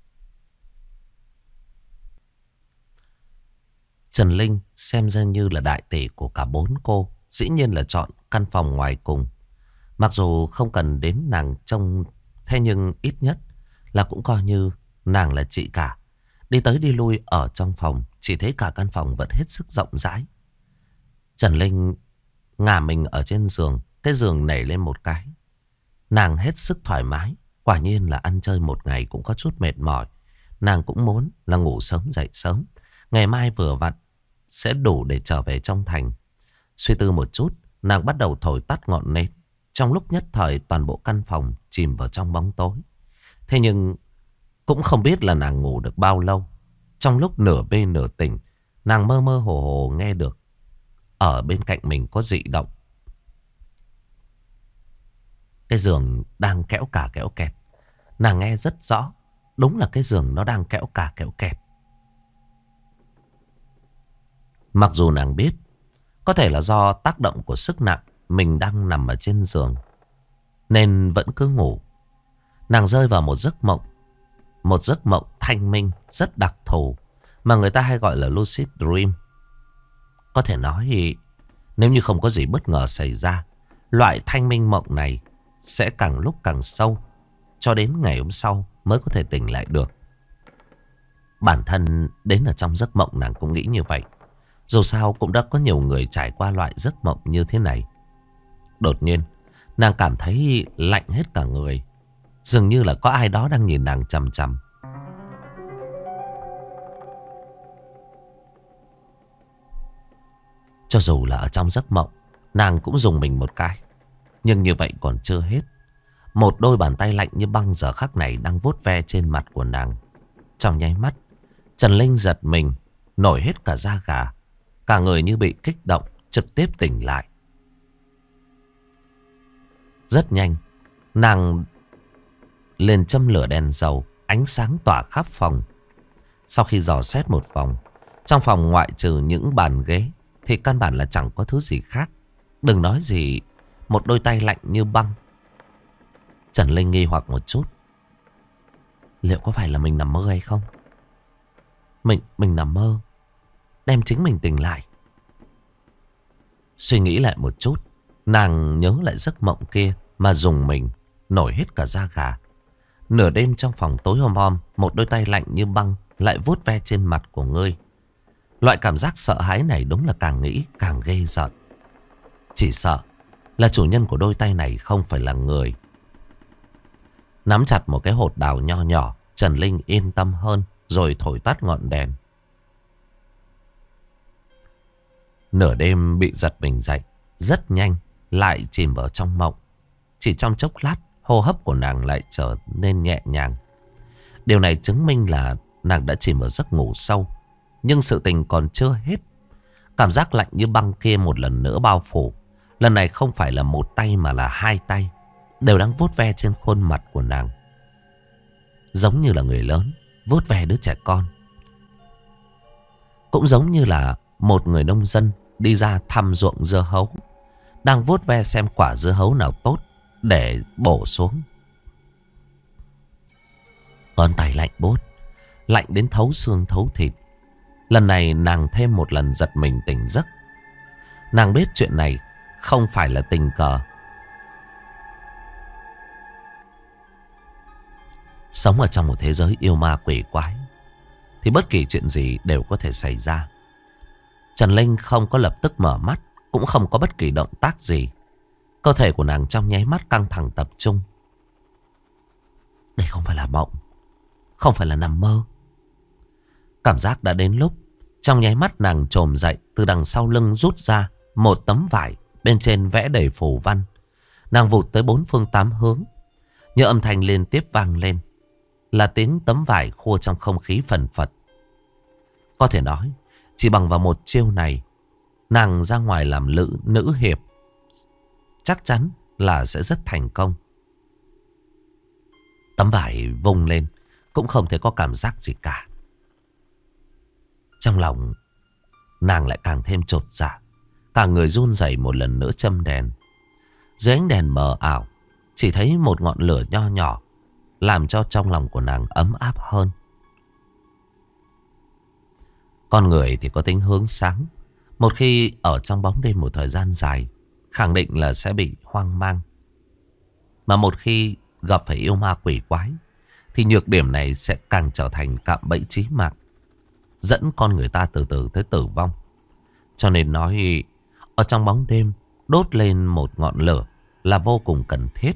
Trần Linh xem ra như là đại tỷ của cả 4 cô, dĩ nhiên là chọn căn phòng ngoài cùng. Mặc dù không cần đến nàng trông, thế nhưng ít nhất là cũng coi như nàng là chị cả. Đi tới đi lui ở trong phòng, chỉ thấy cả căn phòng vẫn hết sức rộng rãi. Trần Linh ngả mình ở trên giường, cái giường nảy lên một cái. Nàng hết sức thoải mái. Quả nhiên là ăn chơi một ngày cũng có chút mệt mỏi. Nàng cũng muốn là ngủ sớm dậy sớm. Ngày mai vừa vặn sẽ đủ để trở về trong thành. Suy tư một chút, nàng bắt đầu thổi tắt ngọn nến. Trong lúc nhất thời toàn bộ căn phòng chìm vào trong bóng tối. Thế nhưng cũng không biết là nàng ngủ được bao lâu. Trong lúc nửa mê nửa tỉnh, nàng mơ mơ hồ hồ nghe được ở bên cạnh mình có dị động. Cái giường đang kéo cả kéo kẹt. Nàng nghe rất rõ. Đúng là cái giường nó đang kéo cả kéo kẹt. Mặc dù nàng biết có thể là do tác động của sức nặng, mình đang nằm ở trên giường nên vẫn cứ ngủ. Nàng rơi vào một giấc mộng. Một giấc mộng thanh minh rất đặc thù, mà người ta hay gọi là lucid dream. Có thể nói nếu như không có gì bất ngờ xảy ra, loại thanh minh mộng này sẽ càng lúc càng sâu, cho đến ngày hôm sau mới có thể tỉnh lại được. Bản thân đến ở trong giấc mộng nàng cũng nghĩ như vậy. Dù sao cũng đã có nhiều người trải qua loại giấc mộng như thế này. Đột nhiên nàng cảm thấy lạnh hết cả người. Dường như là có ai đó đang nhìn nàng chằm chằm. Cho dù là ở trong giấc mộng, nàng cũng dùng mình một cái. Nhưng như vậy còn chưa hết. Một đôi bàn tay lạnh như băng giờ khắc này đang vuốt ve trên mặt của nàng. Trong nháy mắt, Trần Linh giật mình, nổi hết cả da gà. Cả người như bị kích động, trực tiếp tỉnh lại. Rất nhanh, nàng liền châm lửa đèn dầu, ánh sáng tỏa khắp phòng. Sau khi dò xét một vòng, trong phòng ngoại trừ những bàn ghế thì căn bản là chẳng có thứ gì khác. Đừng nói gì một đôi tay lạnh như băng. Trần Linh nghi hoặc một chút. Liệu có phải là mình nằm mơ hay không? Mình nằm mơ, đem chính mình tỉnh lại. Suy nghĩ lại một chút, nàng nhớ lại giấc mộng kia mà dùng mình, nổi hết cả da gà. Nửa đêm trong phòng tối om om, một đôi tay lạnh như băng lại vuốt ve trên mặt của ngươi. Loại cảm giác sợ hãi này đúng là càng nghĩ càng ghê rợn. Chỉ sợ là chủ nhân của đôi tay này không phải là người. Nắm chặt một cái hột đào nho nhỏ, Trần Linh yên tâm hơn, rồi thổi tắt ngọn đèn. Nửa đêm bị giật mình dậy, rất nhanh lại chìm vào trong mộng. Chỉ trong chốc lát, hô hấp của nàng lại trở nên nhẹ nhàng. Điều này chứng minh là nàng đã chìm vào giấc ngủ sâu. Nhưng sự tình còn chưa hết. Cảm giác lạnh như băng kia một lần nữa bao phủ. Lần này không phải là một tay mà là hai tay, đều đang vuốt ve trên khuôn mặt của nàng. Giống như là người lớn vuốt ve đứa trẻ con. Cũng giống như là một người nông dân đi ra thăm ruộng dưa hấu, đang vuốt ve xem quả dưa hấu nào tốt để bổ xuống. Con tay lạnh buốt, lạnh đến thấu xương thấu thịt. Lần này nàng thêm một lần giật mình tỉnh giấc. Nàng biết chuyện này không phải là tình cờ. Sống ở trong một thế giới yêu ma quỷ quái thì bất kỳ chuyện gì đều có thể xảy ra. Trần Linh không có lập tức mở mắt, cũng không có bất kỳ động tác gì. Cơ thể của nàng trong nháy mắt căng thẳng tập trung. Đây không phải là mộng, không phải là nằm mơ. Cảm giác đã đến lúc. Trong nháy mắt nàng chồm dậy, từ đằng sau lưng rút ra một tấm vải, bên trên vẽ đầy phù văn. Nàng vụt tới bốn phương tám hướng. Những âm thanh liên tiếp vang lên, là tiếng tấm vải khua trong không khí phần phật. Có thể nói, chỉ bằng vào một chiêu này, nàng ra ngoài làm nữ hiệp chắc chắn là sẽ rất thành công. Tấm vải vung lên, cũng không thể có cảm giác gì cả. Trong lòng nàng lại càng thêm chột dạ, cả người run rẩy một lần nữa châm đèn. Dưới ánh đèn mờ ảo, chỉ thấy một ngọn lửa nho nhỏ, làm cho trong lòng của nàng ấm áp hơn. Con người thì có tính hướng sáng. Một khi ở trong bóng đêm một thời gian dài, khẳng định là sẽ bị hoang mang. Mà một khi gặp phải yêu ma quỷ quái, thì nhược điểm này sẽ càng trở thành cạm bẫy chí mạng, dẫn con người ta từ từ tới tử vong. Cho nên nói, ở trong bóng đêm đốt lên một ngọn lửa là vô cùng cần thiết.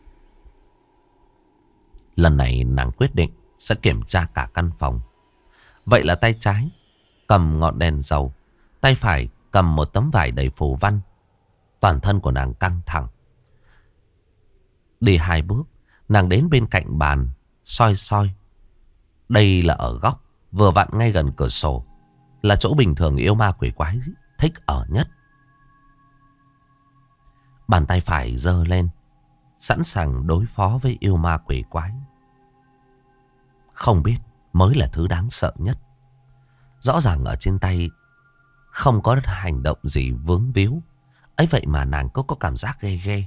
Lần này nàng quyết định sẽ kiểm tra cả căn phòng. Vậy là tay trái cầm ngọn đèn dầu, tay phải cầm một tấm vải đầy phù văn. Toàn thân của nàng căng thẳng. Đi 2 bước, nàng đến bên cạnh bàn, soi soi. Đây là ở góc, vừa vặn ngay gần cửa sổ, là chỗ bình thường yêu ma quỷ quái thích ở nhất. Bàn tay phải giơ lên, sẵn sàng đối phó với yêu ma quỷ quái. Không biết mới là thứ đáng sợ nhất. Rõ ràng ở trên tay không có hành động gì vướng víu, ấy vậy mà nàng có cảm giác ghê ghê.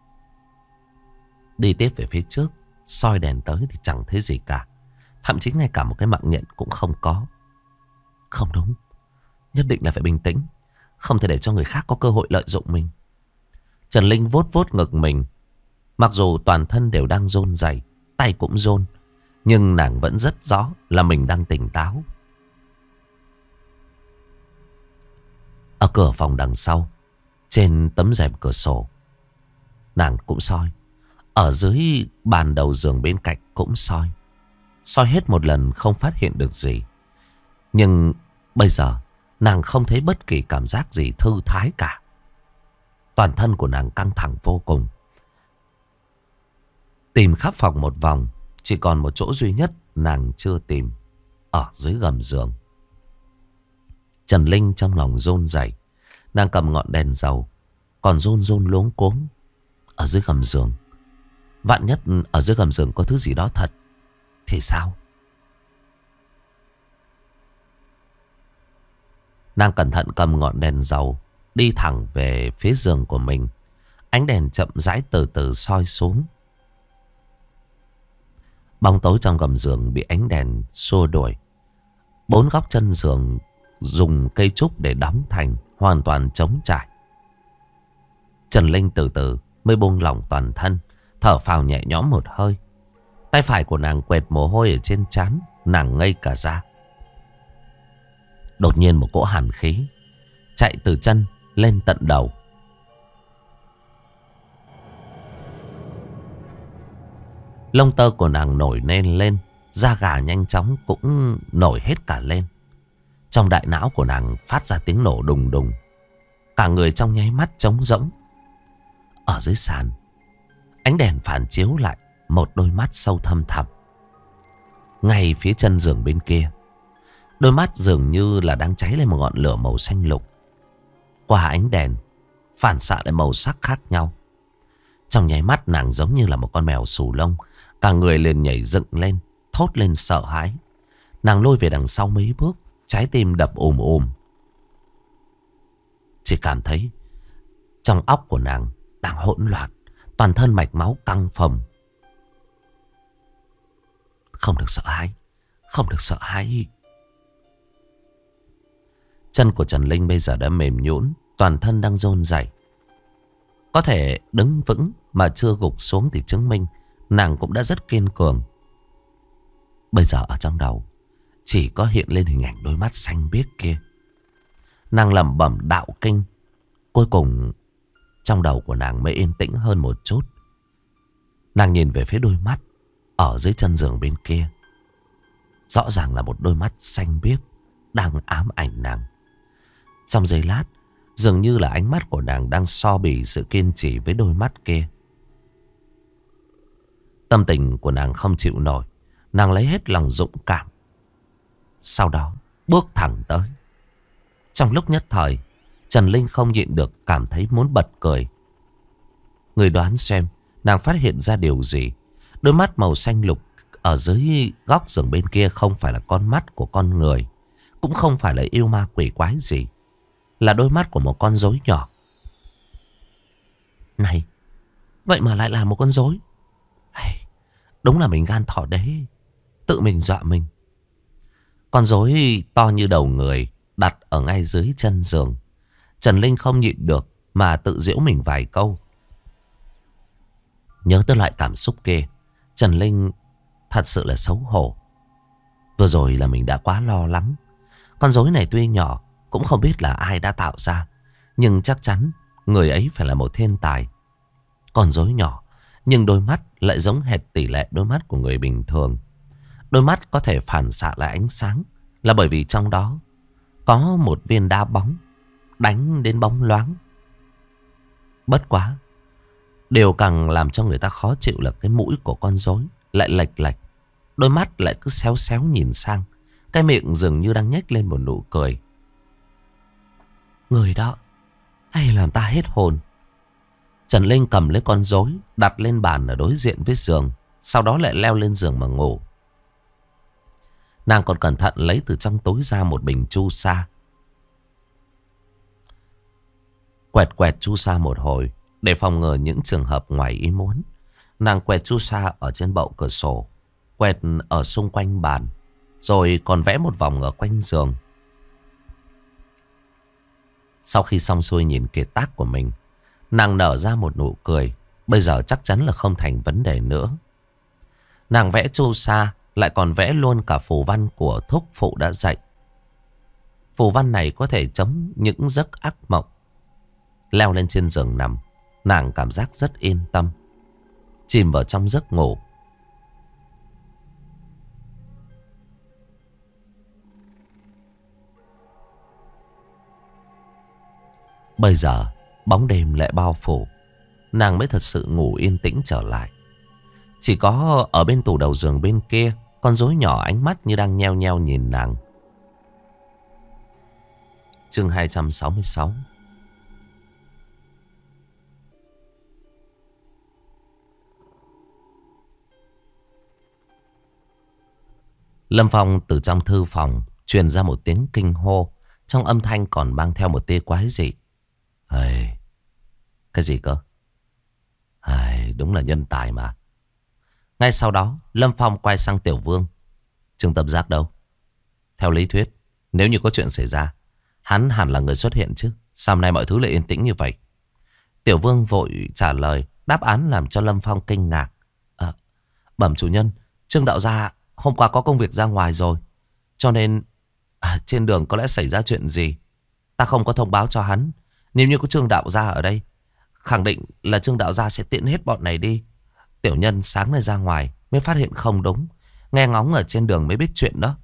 Đi tiếp về phía trước, soi đèn tới thì chẳng thấy gì cả. Thậm chí ngay cả một cái mạng nhện cũng không có. Không đúng, nhất định là phải bình tĩnh, không thể để cho người khác có cơ hội lợi dụng mình. Trần Linh vuốt vuốt ngực mình. Mặc dù toàn thân đều đang run rẩy, tay cũng run, nhưng nàng vẫn rất rõ là mình đang tỉnh táo. Ở cửa phòng đằng sau, trên tấm rèm cửa sổ, nàng cũng soi. Ở dưới bàn đầu giường bên cạnh cũng soi. Soi hết một lần không phát hiện được gì. Nhưng bây giờ nàng không thấy bất kỳ cảm giác gì thư thái cả. Toàn thân của nàng căng thẳng vô cùng. Tìm khắp phòng một vòng, chỉ còn một chỗ duy nhất nàng chưa tìm, ở dưới gầm giường. Trần Linh trong lòng run rẩy. Nàng cầm ngọn đèn dầu, còn run run luống cuống. Ở dưới gầm giường, vạn nhất ở dưới gầm giường có thứ gì đó thật thì sao? Nàng cẩn thận cầm ngọn đèn dầu, đi thẳng về phía giường của mình. Ánh đèn chậm rãi từ từ soi xuống. Bóng tối trong gầm giường bị ánh đèn xua đuổi. 4 góc chân giường dùng cây trúc để đóng thành, hoàn toàn trống trải. Trần Linh từ từ mới buông lỏng toàn thân, thở phào nhẹ nhõm một hơi. Tay phải của nàng quệt mồ hôi ở trên trán, nàng ngây cả ra. Đột nhiên một cỗ hàn khí chạy từ chân lên tận đầu. Lông tơ của nàng nổi nên lên, da gà nhanh chóng cũng nổi hết cả lên. Trong đại não của nàng phát ra tiếng nổ đùng đùng. Cả người trong nháy mắt trống rỗng. Ở dưới sàn, ánh đèn phản chiếu lại một đôi mắt sâu thăm thẳm. Ngay phía chân giường bên kia, đôi mắt dường như là đang cháy lên một ngọn lửa màu xanh lục. Qua ánh đèn phản xạ lại màu sắc khác nhau. Trong nháy mắt nàng giống như là một con mèo xù lông. Cả người liền nhảy dựng lên, thốt lên sợ hãi. Nàng lôi về đằng sau mấy bước, trái tim đập ùm ùm. Chỉ cảm thấy trong óc của nàng đang hỗn loạn, toàn thân mạch máu căng phồng. Không được sợ hãi, không được sợ hãi. Chân của Trần Linh bây giờ đã mềm nhũn, toàn thân đang run rẩy. Có thể đứng vững mà chưa gục xuống thì chứng minh nàng cũng đã rất kiên cường. Bây giờ ở trong đầu chỉ có hiện lên hình ảnh đôi mắt xanh biếc kia. Nàng lẩm bẩm đạo kinh. Cuối cùng trong đầu của nàng mới yên tĩnh hơn một chút. Nàng nhìn về phía đôi mắt ở dưới chân giường bên kia. Rõ ràng là một đôi mắt xanh biếc đang ám ảnh nàng. Trong giây lát, dường như là ánh mắt của nàng đang so bì sự kiên trì với đôi mắt kia. Tâm tình của nàng không chịu nổi. Nàng lấy hết lòng dũng cảm, sau đó bước thẳng tới. Trong lúc nhất thời, Trần Linh không nhịn được cảm thấy muốn bật cười. Người đoán xem nàng phát hiện ra điều gì. Đôi mắt màu xanh lục ở dưới góc giường bên kia không phải là con mắt của con người, cũng không phải là yêu ma quỷ quái gì. Là đôi mắt của một con rối nhỏ. Này, vậy mà lại là một con rối. Đúng là mình gan thỏ đế, tự mình dọa mình. Con rối to như đầu người đặt ở ngay dưới chân giường. Trần Linh không nhịn được mà tự giễu mình vài câu. Nhớ tới lại cảm xúc kia, Trần Linh thật sự là xấu hổ. Vừa rồi là mình đã quá lo lắng. Con rối này tuy nhỏ, cũng không biết là ai đã tạo ra, nhưng chắc chắn người ấy phải là một thiên tài. Con rối nhỏ, nhưng đôi mắt lại giống hệt tỷ lệ đôi mắt của người bình thường. Đôi mắt có thể phản xạ lại ánh sáng là bởi vì trong đó có một viên đá bóng đánh đến bóng loáng. Bất quá, điều càng làm cho người ta khó chịu là cái mũi của con rối lại lệch lệch. Đôi mắt lại cứ xéo xéo nhìn sang. Cái miệng dường như đang nhếch lên một nụ cười. Người đó hay làm ta hết hồn. Trần Linh cầm lấy con rối đặt lên bàn ở đối diện với giường, sau đó lại leo lên giường mà ngủ. Nàng còn cẩn thận lấy từ trong túi ra một bình chu sa. Quẹt quẹt chu sa một hồi để phòng ngừa những trường hợp ngoài ý muốn. Nàng quẹt chu sa ở trên bậu cửa sổ, quẹt ở xung quanh bàn, rồi còn vẽ một vòng ở quanh giường. Sau khi xong xuôi nhìn kiệt tác của mình, nàng nở ra một nụ cười. Bây giờ chắc chắn là không thành vấn đề nữa. Nàng vẽ chu sa, lại còn vẽ luôn cả phù văn của thúc phụ đã dạy. Phù văn này có thể chống những giấc ác mộng. Leo lên trên giường nằm, nàng cảm giác rất yên tâm, chìm vào trong giấc ngủ. Bây giờ bóng đêm lại bao phủ, nàng mới thật sự ngủ yên tĩnh trở lại. Chỉ có ở bên tủ đầu giường bên kia, con rối nhỏ ánh mắt như đang nheo nheo nhìn nàng. Chương 266. Lâm Phong từ trong thư phòng truyền ra một tiếng kinh hô, trong âm thanh còn mang theo một tia quái dị. Hey, cái gì cơ? Hey, đúng là nhân tài mà. Ngay sau đó Lâm Phong quay sang Tiểu Vương. Trương Tâm Giác đâu? Theo lý thuyết, nếu như có chuyện xảy ra, hắn hẳn là người xuất hiện chứ. Sao hôm nay mọi thứ lại yên tĩnh như vậy? Tiểu Vương vội trả lời. Đáp án làm cho Lâm Phong kinh ngạc. Bẩm chủ nhân, Trương đạo gia hôm qua có công việc ra ngoài rồi, cho nên trên đường có lẽ xảy ra chuyện gì. Ta không có thông báo cho hắn. Nếu như có Trương đạo gia ở đây, khẳng định là Trương đạo gia sẽ tiễn hết bọn này đi. Tiểu nhân sáng nay ra ngoài mới phát hiện không đúng, nghe ngóng ở trên đường mới biết chuyện đó.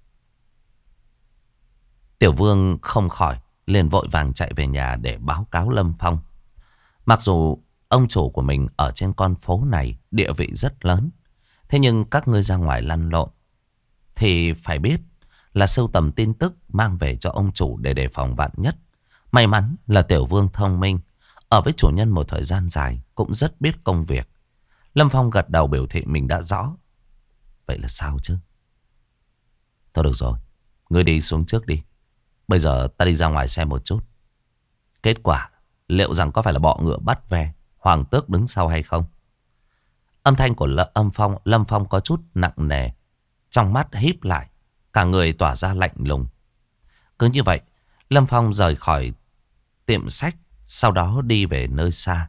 Tiểu Vương không khỏi liền vội vàng chạy về nhà để báo cáo Lâm Phong. Mặc dù ông chủ của mình ở trên con phố này địa vị rất lớn, thế nhưng các ngươi ra ngoài lăn lộn thì phải biết là sưu tầm tin tức mang về cho ông chủ để đề phòng vạn nhất. May mắn là Tiểu Vương thông minh, ở với chủ nhân một thời gian dài cũng rất biết công việc. Lâm Phong gật đầu biểu thị mình đã rõ. Vậy là sao chứ? Thôi được rồi, ngươi đi xuống trước đi. Bây giờ ta đi ra ngoài xem một chút. Kết quả liệu rằng có phải là bọ ngựa bắt ve, hoàng tước đứng sau hay không? Âm thanh của Lâm Phong có chút nặng nề, trong mắt híp lại, cả người tỏa ra lạnh lùng. Cứ như vậy Lâm Phong rời khỏi tiệm sách, sau đó đi về nơi xa.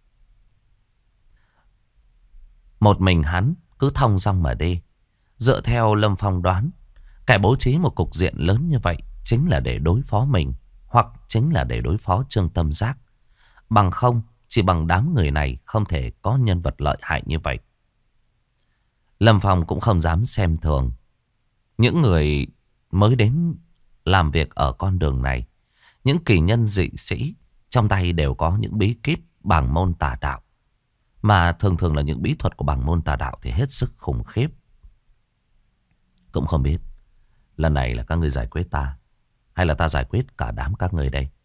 Một mình hắn cứ thong dong mà đi. Dựa theo Lâm Phong đoán, kẻ bố trí một cục diện lớn như vậy chính là để đối phó mình, hoặc chính là để đối phó Trương Tâm Giác. Bằng không, chỉ bằng đám người này không thể có nhân vật lợi hại như vậy. Lâm Phong cũng không dám xem thường những người mới đến làm việc ở con đường này. Những kỳ nhân dị sĩ trong tay đều có những bí kíp bảng môn tà đạo, mà thường thường là những bí thuật của bảng môn tà đạo thì hết sức khủng khiếp. Cũng không biết lần này là các người giải quyết ta, hay là ta giải quyết cả đám các người đây.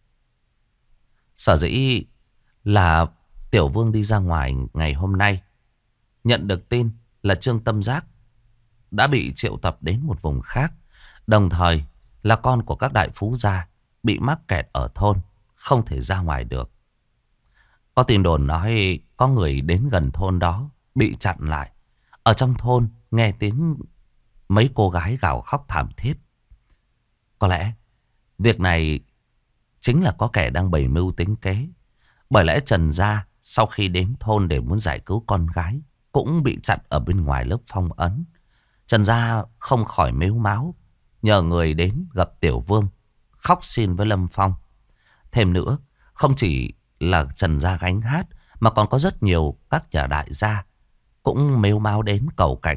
Sở dĩ là Tiểu Vương đi ra ngoài ngày hôm nay, nhận được tin là Trương Tâm Giác đã bị triệu tập đến một vùng khác, đồng thời là con của các đại phú gia bị mắc kẹt ở thôn, không thể ra ngoài được. Có tin đồn nói có người đến gần thôn đó bị chặn lại. Ở trong thôn nghe tiếng mấy cô gái gào khóc thảm thiết. Có lẽ việc này chính là có kẻ đang bày mưu tính kế. Bởi lẽ Trần gia sau khi đến thôn để muốn giải cứu con gái cũng bị chặn ở bên ngoài lớp phong ấn. Trần gia không khỏi mếu máo, nhờ người đến gặp Tiểu Vương, khóc xin với Lâm Phong. Thêm nữa, không chỉ là Trần gia gánh hát, mà còn có rất nhiều các nhà đại gia cũng mếu máo đến cầu cạnh.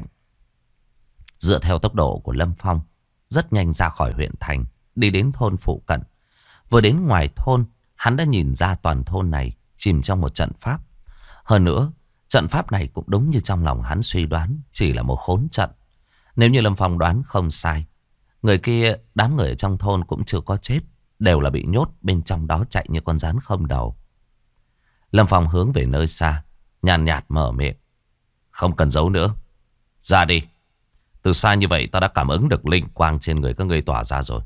Dựa theo tốc độ của Lâm Phong, rất nhanh ra khỏi huyện thành, đi đến thôn phụ cận. Vừa đến ngoài thôn, hắn đã nhìn ra toàn thôn này chìm trong một trận pháp. Hơn nữa, trận pháp này cũng đúng như trong lòng hắn suy đoán, chỉ là một khốn trận. Nếu như Lâm Phong đoán không sai, người kia, đám người ở trong thôn cũng chưa có chết, đều là bị nhốt bên trong đó chạy như con rắn không đầu. Lâm Phong hướng về nơi xa, nhàn nhạt mở miệng. Không cần giấu nữa, ra đi. Từ xa như vậy ta đã cảm ứng được linh quang trên người các ngươi tỏa ra rồi.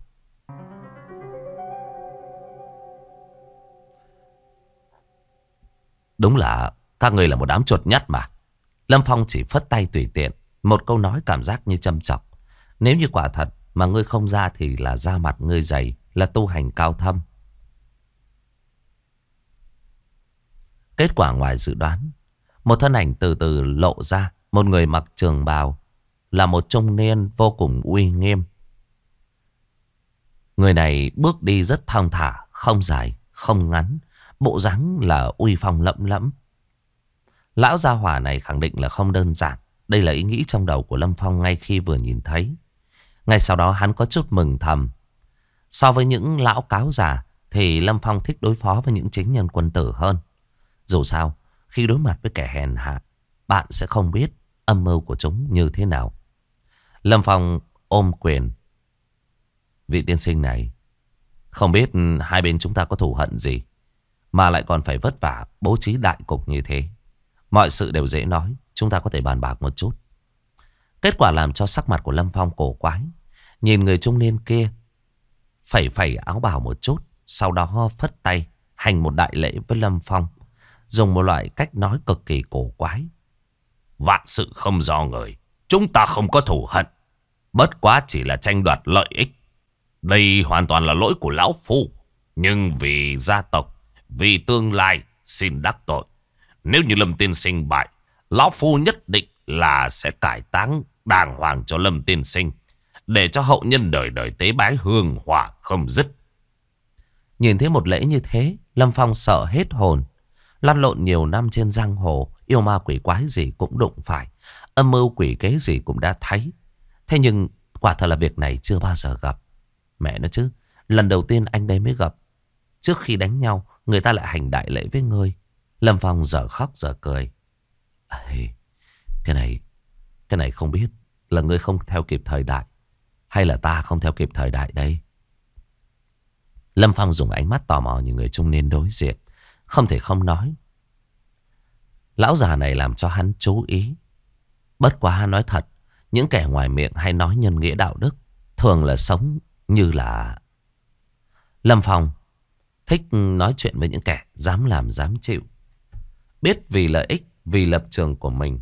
Đúng là các ngươi là một đám chuột nhắt mà. Lâm Phong chỉ phất tay tùy tiện, một câu nói cảm giác như châm chọc. Nếu như quả thật mà ngươi không ra thì là da mặt ngươi dày, là tu hành cao thâm. Kết quả ngoài dự đoán, một thân ảnh từ từ lộ ra. Một người mặc trường bào, là một trung niên vô cùng uy nghiêm. Người này bước đi rất thong thả, không dài, không ngắn, bộ dáng là uy phong lẫm lẫm. Lão gia hỏa này khẳng định là không đơn giản. Đây là ý nghĩ trong đầu của Lâm Phong ngay khi vừa nhìn thấy. Ngay sau đó hắn có chút mừng thầm. So với những lão cáo già thì Lâm Phong thích đối phó với những chính nhân quân tử hơn. Dù sao, khi đối mặt với kẻ hèn hạ, bạn sẽ không biết âm mưu của chúng như thế nào. Lâm Phong ôm quyền. Vị tiên sinh này, Không biết hai bên chúng ta có thù hận gì mà lại còn phải vất vả bố trí đại cục như thế. Mọi sự đều dễ nói, chúng ta có thể bàn bạc một chút. Kết quả làm cho sắc mặt của Lâm Phong cổ quái. Nhìn người trung niên kia phẩy phẩy áo bào một chút, sau đó phất tay hành một đại lễ với Lâm Phong, dùng một loại cách nói cực kỳ cổ quái. Vạn sự không do người, chúng ta không có thù hận, bất quá chỉ là tranh đoạt lợi ích. Đây hoàn toàn là lỗi của lão phu, nhưng vì gia tộc, vì tương lai xin đắc tội. Nếu như Lâm tiên sinh bại, lão phu nhất định là sẽ cải táng đàng hoàng cho Lâm tiên sinh, để cho hậu nhân đời đời tế bái hương hỏa không dứt. Nhìn thấy một lễ như thế, Lâm Phong sợ hết hồn. Lăn lộn nhiều năm trên giang hồ, yêu ma quỷ quái gì cũng đụng phải, âm mưu quỷ kế gì cũng đã thấy. Thế nhưng quả thật là việc này chưa bao giờ gặp. Mẹ nó chứ, lần đầu tiên anh đây mới gặp. Trước khi đánh nhau, người ta lại hành đại lễ với ngươi. Lâm Phong dở khóc dở cười. Ê, cái này không biết là ngươi không theo kịp thời đại, hay là ta không theo kịp thời đại đây. Lâm Phong dùng ánh mắt tò mò nhìn người trung niên đối diện, không thể không nói. Lão già này làm cho hắn chú ý. Bất quá nói thật, những kẻ ngoài miệng hay nói nhân nghĩa đạo đức thường là sống như là... Lâm Phong thích nói chuyện với những kẻ dám làm dám chịu, biết vì lợi ích, vì lập trường của mình.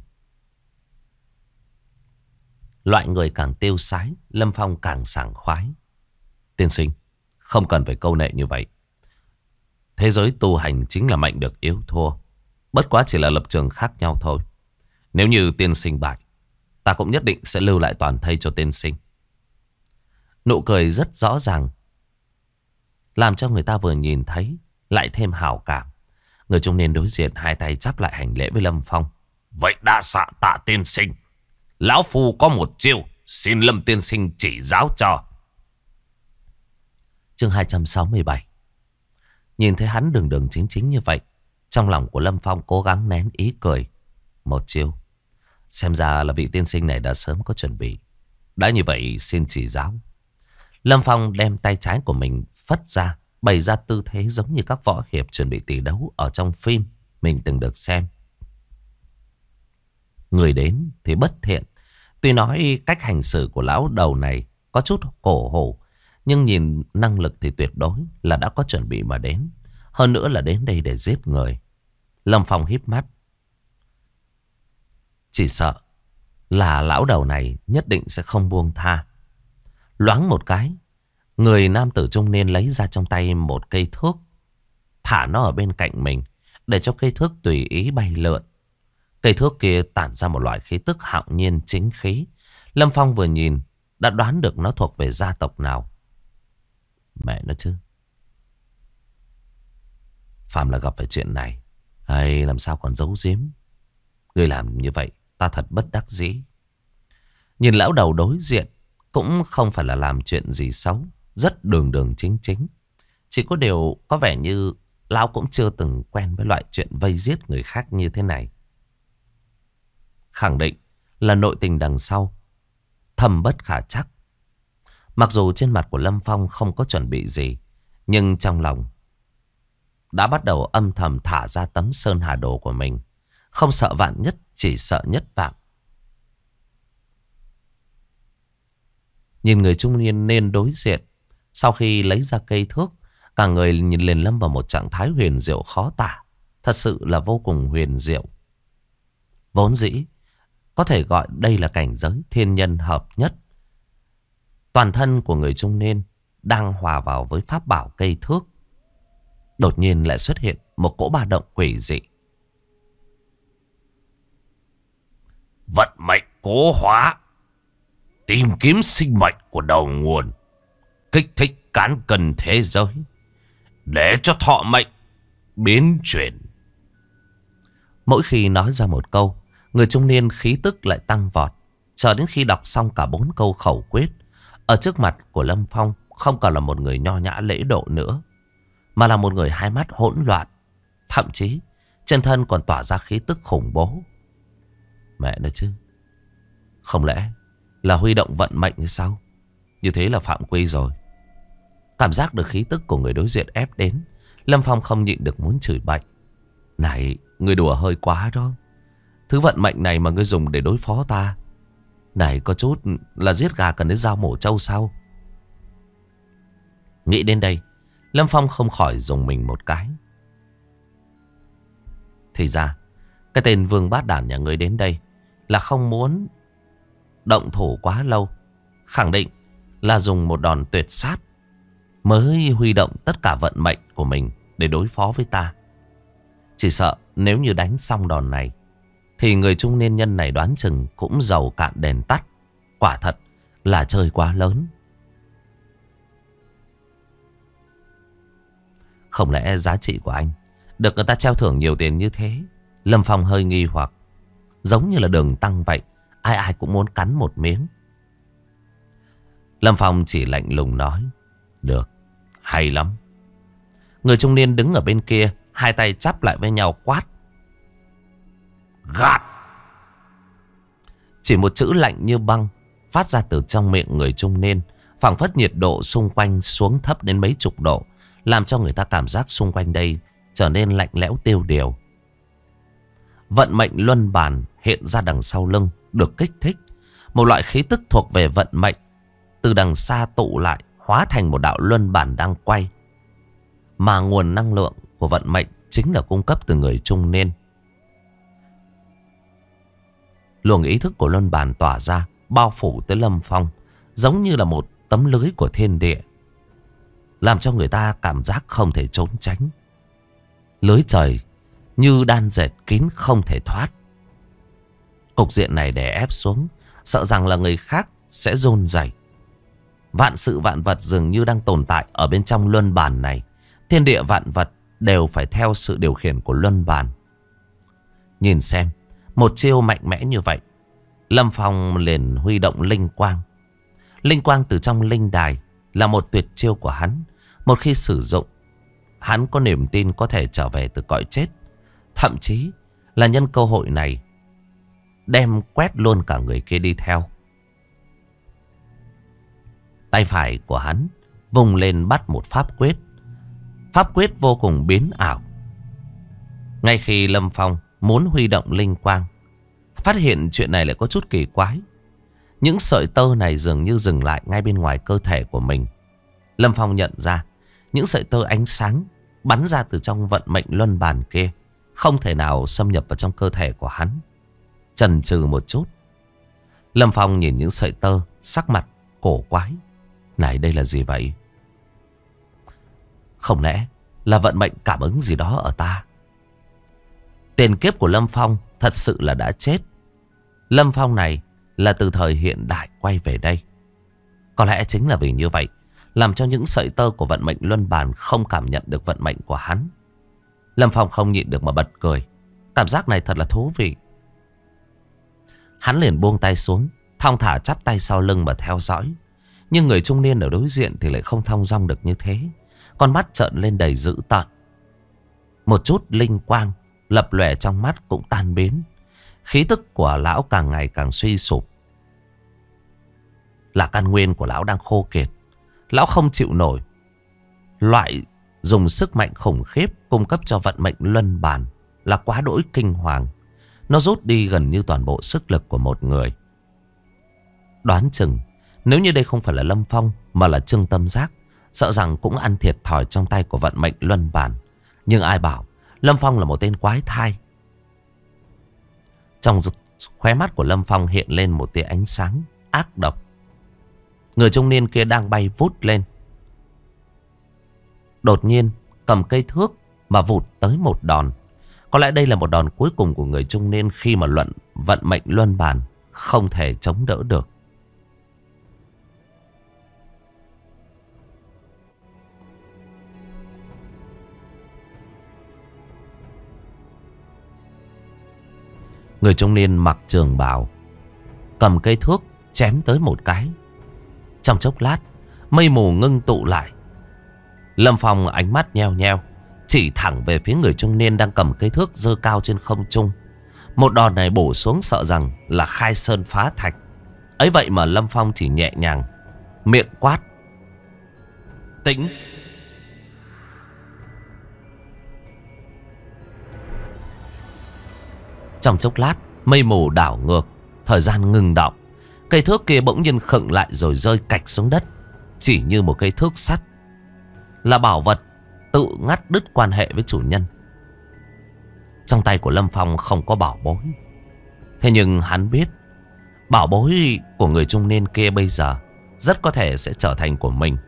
Loại người càng tiêu sái, Lâm Phong càng sảng khoái. Tiên sinh, không cần phải câu nệ như vậy. Thế giới tu hành chính là mạnh được yếu thua, bất quá chỉ là lập trường khác nhau thôi. Nếu như tiên sinh bại, ta cũng nhất định sẽ lưu lại toàn thây cho tiên sinh. Nụ cười rất rõ ràng, làm cho người ta vừa nhìn thấy lại thêm hảo cảm. Người trung niên đối diện hai tay chắp lại hành lễ với Lâm Phong. Vậy đa tạ Tạ tiên sinh, lão phu có một chiêu, xin Lâm tiên sinh chỉ giáo cho. Chương 267. Nhìn thấy hắn đường đường chính chính như vậy, trong lòng của Lâm Phong cố gắng nén ý cười. Một chiêu, xem ra là vị tiên sinh này đã sớm có chuẩn bị. Đã như vậy xin chỉ giáo. Lâm Phong đem tay trái của mình phất ra, bày ra tư thế giống như các võ hiệp chuẩn bị tỷ đấu ở trong phim mình từng được xem. Người đến thì bất thiện. Tuy nói cách hành xử của lão đầu này có chút cổ hủ, nhưng nhìn năng lực thì tuyệt đối là đã có chuẩn bị mà đến. Hơn nữa là đến đây để giết người. Lâm Phong híp mắt. Chỉ sợ là lão đầu này nhất định sẽ không buông tha. Loáng một cái, người nam tử trung niên lấy ra trong tay một cây thước, thả nó ở bên cạnh mình, để cho cây thước tùy ý bay lượn. Cây thước kia tản ra một loại khí tức hạo nhiên chính khí. Lâm Phong vừa nhìn đã đoán được nó thuộc về gia tộc nào. Mẹ nó chứ, phàm là gặp phải chuyện này, hay làm sao còn giấu giếm. Người làm như vậy ta thật bất đắc dĩ. Nhìn lão đầu đối diện cũng không phải là làm chuyện gì xấu, rất đường đường chính chính. Chỉ có điều có vẻ như lão cũng chưa từng quen với loại chuyện vây giết người khác như thế này. Khẳng định là nội tình đằng sau thâm bất khả trắc. Mặc dù trên mặt của Lâm Phong không có chuẩn bị gì, nhưng trong lòng đã bắt đầu âm thầm thả ra tấm sơn hà đồ của mình. Không sợ vạn nhất, chỉ sợ nhất vạn. Nhìn người trung niên nên đối diện, sau khi lấy ra cây thước, cả người nhìn liền lâm vào một trạng thái huyền diệu khó tả. Thật sự là vô cùng huyền diệu. Vốn dĩ có thể gọi đây là cảnh giới thiên nhân hợp nhất. Toàn thân của người trung niên đang hòa vào với pháp bảo cây thước. Đột nhiên lại xuất hiện một cỗ ba động quỷ dị. Vận mệnh cố hóa, tìm kiếm sinh mệnh của đầu nguồn, kích thích cán cân thế giới, để cho thọ mệnh biến chuyển. Mỗi khi nói ra một câu, người trung niên khí tức lại tăng vọt. Chờ đến khi đọc xong cả 4 câu khẩu quyết, ở trước mặt của Lâm Phong không còn là một người nho nhã lễ độ nữa, mà là một người hai mắt hỗn loạn. Thậm chí trên thân còn tỏa ra khí tức khủng bố. Mẹ nói chứ, không lẽ là huy động vận mệnh hay sao? Như thế là phạm quy rồi. Cảm giác được khí tức của người đối diện ép đến, Lâm Phong không nhịn được muốn chửi bậy. Này, ngươi đùa hơi quá đó. Thứ vận mệnh này mà ngươi dùng để đối phó ta, này có chút là giết gà cần đến dao mổ trâu sao? Nghĩ đến đây, Lâm Phong không khỏi dùng mình một cái. Thì ra, cái tên Vương Bát Đản nhà ngươi đến đây là không muốn động thủ quá lâu. Khẳng định là dùng một đòn tuyệt sát mới huy động tất cả vận mệnh của mình để đối phó với ta. Chỉ sợ nếu như đánh xong đòn này thì người trung niên nhân này đoán chừng cũng giàu cạn đèn tắt. Quả thật là chơi quá lớn. Không lẽ giá trị của anh được người ta treo thưởng nhiều tiền như thế? Lâm Phong hơi nghi hoặc. Giống như là đường tăng vậy, ai ai cũng muốn cắn một miếng. Lâm Phong chỉ lạnh lùng nói: được, hay lắm. Người trung niên đứng ở bên kia, hai tay chắp lại với nhau quát: gạt! Chỉ một chữ lạnh như băng phát ra từ trong miệng người trung niên, phảng phất nhiệt độ xung quanh xuống thấp đến mấy chục độ, làm cho người ta cảm giác xung quanh đây trở nên lạnh lẽo tiêu điều. Vận mệnh luân bàn hiện ra đằng sau lưng, được kích thích. Một loại khí tức thuộc về vận mệnh từ đằng xa tụ lại, hóa thành một đạo luân bàn đang quay. Mà nguồn năng lượng của vận mệnh chính là cung cấp từ người trung niên. Luồng ý thức của luân bàn tỏa ra, bao phủ tới Lâm Phong, giống như là một tấm lưới của thiên địa, làm cho người ta cảm giác không thể trốn tránh. Lưới trời như đan dệt kín không thể thoát. Cục diện này đè ép xuống, sợ rằng là người khác sẽ run rẩy. Vạn sự vạn vật dường như đang tồn tại ở bên trong luân bàn này. Thiên địa vạn vật đều phải theo sự điều khiển của luân bàn. Nhìn xem, một chiêu mạnh mẽ như vậy, Lâm Phong liền huy động linh quang. Linh quang từ trong linh đài là một tuyệt chiêu của hắn. Một khi sử dụng, hắn có niềm tin có thể trở về từ cõi chết. Thậm chí là nhân cơ hội này đem quét luôn cả người kia đi theo. Tay phải của hắn vùng lên bắt một pháp quyết. Pháp quyết vô cùng biến ảo. Ngay khi Lâm Phong muốn huy động linh quang, phát hiện chuyện này lại có chút kỳ quái. Những sợi tơ này dường như dừng lại ngay bên ngoài cơ thể của mình. Lâm Phong nhận ra những sợi tơ ánh sáng bắn ra từ trong vận mệnh luân bàn kia không thể nào xâm nhập vào trong cơ thể của hắn. Chần chừ một chút, Lâm Phong nhìn những sợi tơ, sắc mặt cổ quái. Này, đây là gì vậy? Không lẽ là vận mệnh cảm ứng gì đó ở ta? Tiền kiếp của Lâm Phong thật sự là đã chết. Lâm Phong này là từ thời hiện đại quay về đây. Có lẽ chính là vì như vậy, làm cho những sợi tơ của vận mệnh luân bàn không cảm nhận được vận mệnh của hắn. Lâm Phong không nhịn được mà bật cười. Cảm giác này thật là thú vị. Hắn liền buông tay xuống, thong thả chắp tay sau lưng mà theo dõi. Nhưng người trung niên ở đối diện thì lại không thong dong được như thế. Con mắt trợn lên đầy dữ tợn. Một chút linh quang lập lòe trong mắt cũng tan biến. Khí tức của lão càng ngày càng suy sụp. Là căn nguyên của lão đang khô kiệt. Lão không chịu nổi loại dùng sức mạnh khủng khiếp cung cấp cho vận mệnh luân bàn là quá đỗi kinh hoàng. Nó rút đi gần như toàn bộ sức lực của một người. Đoán chừng nếu như đây không phải là Lâm Phong mà là Trương Tâm Giác, sợ rằng cũng ăn thiệt thòi trong tay của vận mệnh luân bàn. Nhưng ai bảo Lâm Phong là một tên quái thai. Trong khóe mắt của Lâm Phong hiện lên một tia ánh sáng ác độc. Người trung niên kia đang bay vút lên, đột nhiên cầm cây thước mà vụt tới một đòn. Có lẽ đây là một đòn cuối cùng của người trung niên khi mà vận mệnh luân bàn không thể chống đỡ được. Người trung niên mặc trường bào, cầm cây thước chém tới một cái. Trong chốc lát, mây mù ngưng tụ lại. Lâm Phong ánh mắt nheo nheo, chỉ thẳng về phía người trung niên đang cầm cây thước giơ cao trên không trung. Một đòn này bổ xuống sợ rằng là khai sơn phá thạch. Ấy vậy mà Lâm Phong chỉ nhẹ nhàng miệng quát: tĩnh. Trong chốc lát, mây mù đảo ngược, thời gian ngừng động. Cây thước kia bỗng nhiên khựng lại rồi rơi cạch xuống đất, chỉ như một cây thước sắt. Là bảo vật tự ngắt đứt quan hệ với chủ nhân. Trong tay của Lâm Phong không có bảo bối. Thế nhưng hắn biết bảo bối của người trung niên kia bây giờ rất có thể sẽ trở thành của mình.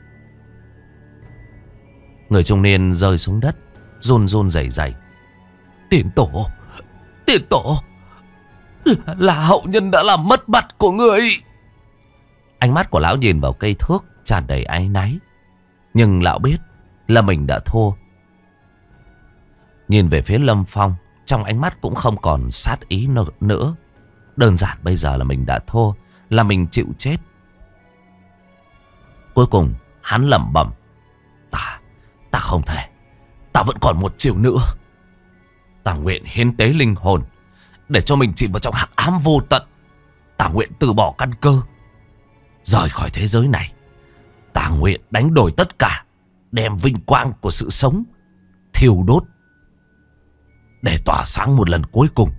Người trung niên rơi xuống đất, run run rẩy rẩy. Tiền tổ, tiền tổ, là hậu nhân đã làm mất mặt của người. Ánh mắt của lão nhìn vào cây thước tràn đầy áy náy. Nhưng lão biết là mình đã thua. Nhìn về phía Lâm Phong, trong ánh mắt cũng không còn sát ý nữa. Đơn giản bây giờ là mình đã thua, là mình chịu chết. Cuối cùng hắn lẩm bẩm: Ta không thể. Ta vẫn còn một chiều nữa. Ta nguyện hiến tế linh hồn để cho mình chìm vào trong hắc ám vô tận. Ta nguyện từ bỏ căn cơ, rời khỏi thế giới này. Ta nguyện đánh đổi tất cả, đem vinh quang của sự sống thiêu đốt để tỏa sáng một lần cuối cùng.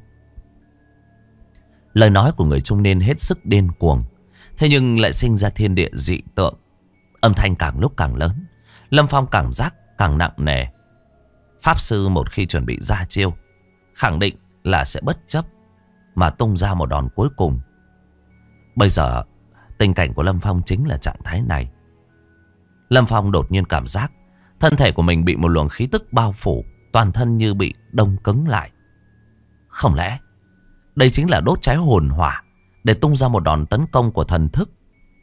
Lời nói của người trung niên hết sức điên cuồng, thế nhưng lại sinh ra thiên địa dị tượng. Âm thanh càng lúc càng lớn, Lâm Phong cảm giác càng nặng nề. Pháp sư một khi chuẩn bị ra chiêu, khẳng định là sẽ bất chấp mà tung ra một đòn cuối cùng. Bây giờ tình cảnh của Lâm Phong chính là trạng thái này. Lâm Phong đột nhiên cảm giác thân thể của mình bị một luồng khí tức bao phủ, toàn thân như bị đông cứng lại. Không lẽ đây chính là đốt cháy hồn hỏa để tung ra một đòn tấn công của thần thức?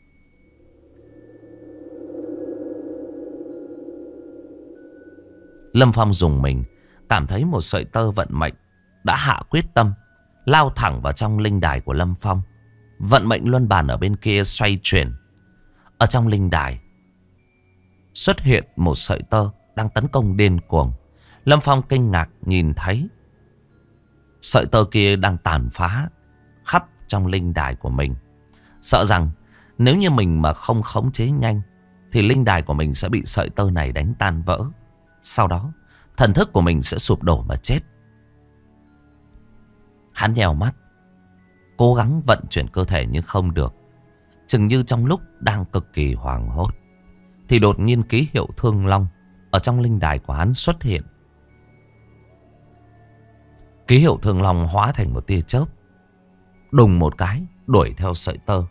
Lâm Phong dùng mình, cảm thấy một sợi tơ vận mệnh đã hạ quyết tâm, lao thẳng vào trong linh đài của Lâm Phong. Vận mệnh luân bàn ở bên kia xoay chuyển. Ở trong linh đài xuất hiện một sợi tơ đang tấn công điên cuồng. Lâm Phong kinh ngạc nhìn thấy sợi tơ kia đang tàn phá khắp trong linh đài của mình. Sợ rằng nếu như mình mà không khống chế nhanh thì linh đài của mình sẽ bị sợi tơ này đánh tan vỡ. Sau đó thần thức của mình sẽ sụp đổ mà chết. Hắn nhèo mắt, cố gắng vận chuyển cơ thể nhưng không được. Chừng như trong lúc đang cực kỳ hoảng hốt thì đột nhiên ký hiệu Thương Long ở trong linh đài của hắn xuất hiện. Ký hiệu Thương Long hóa thành một tia chớp, đùng một cái đuổi theo sợi tơ.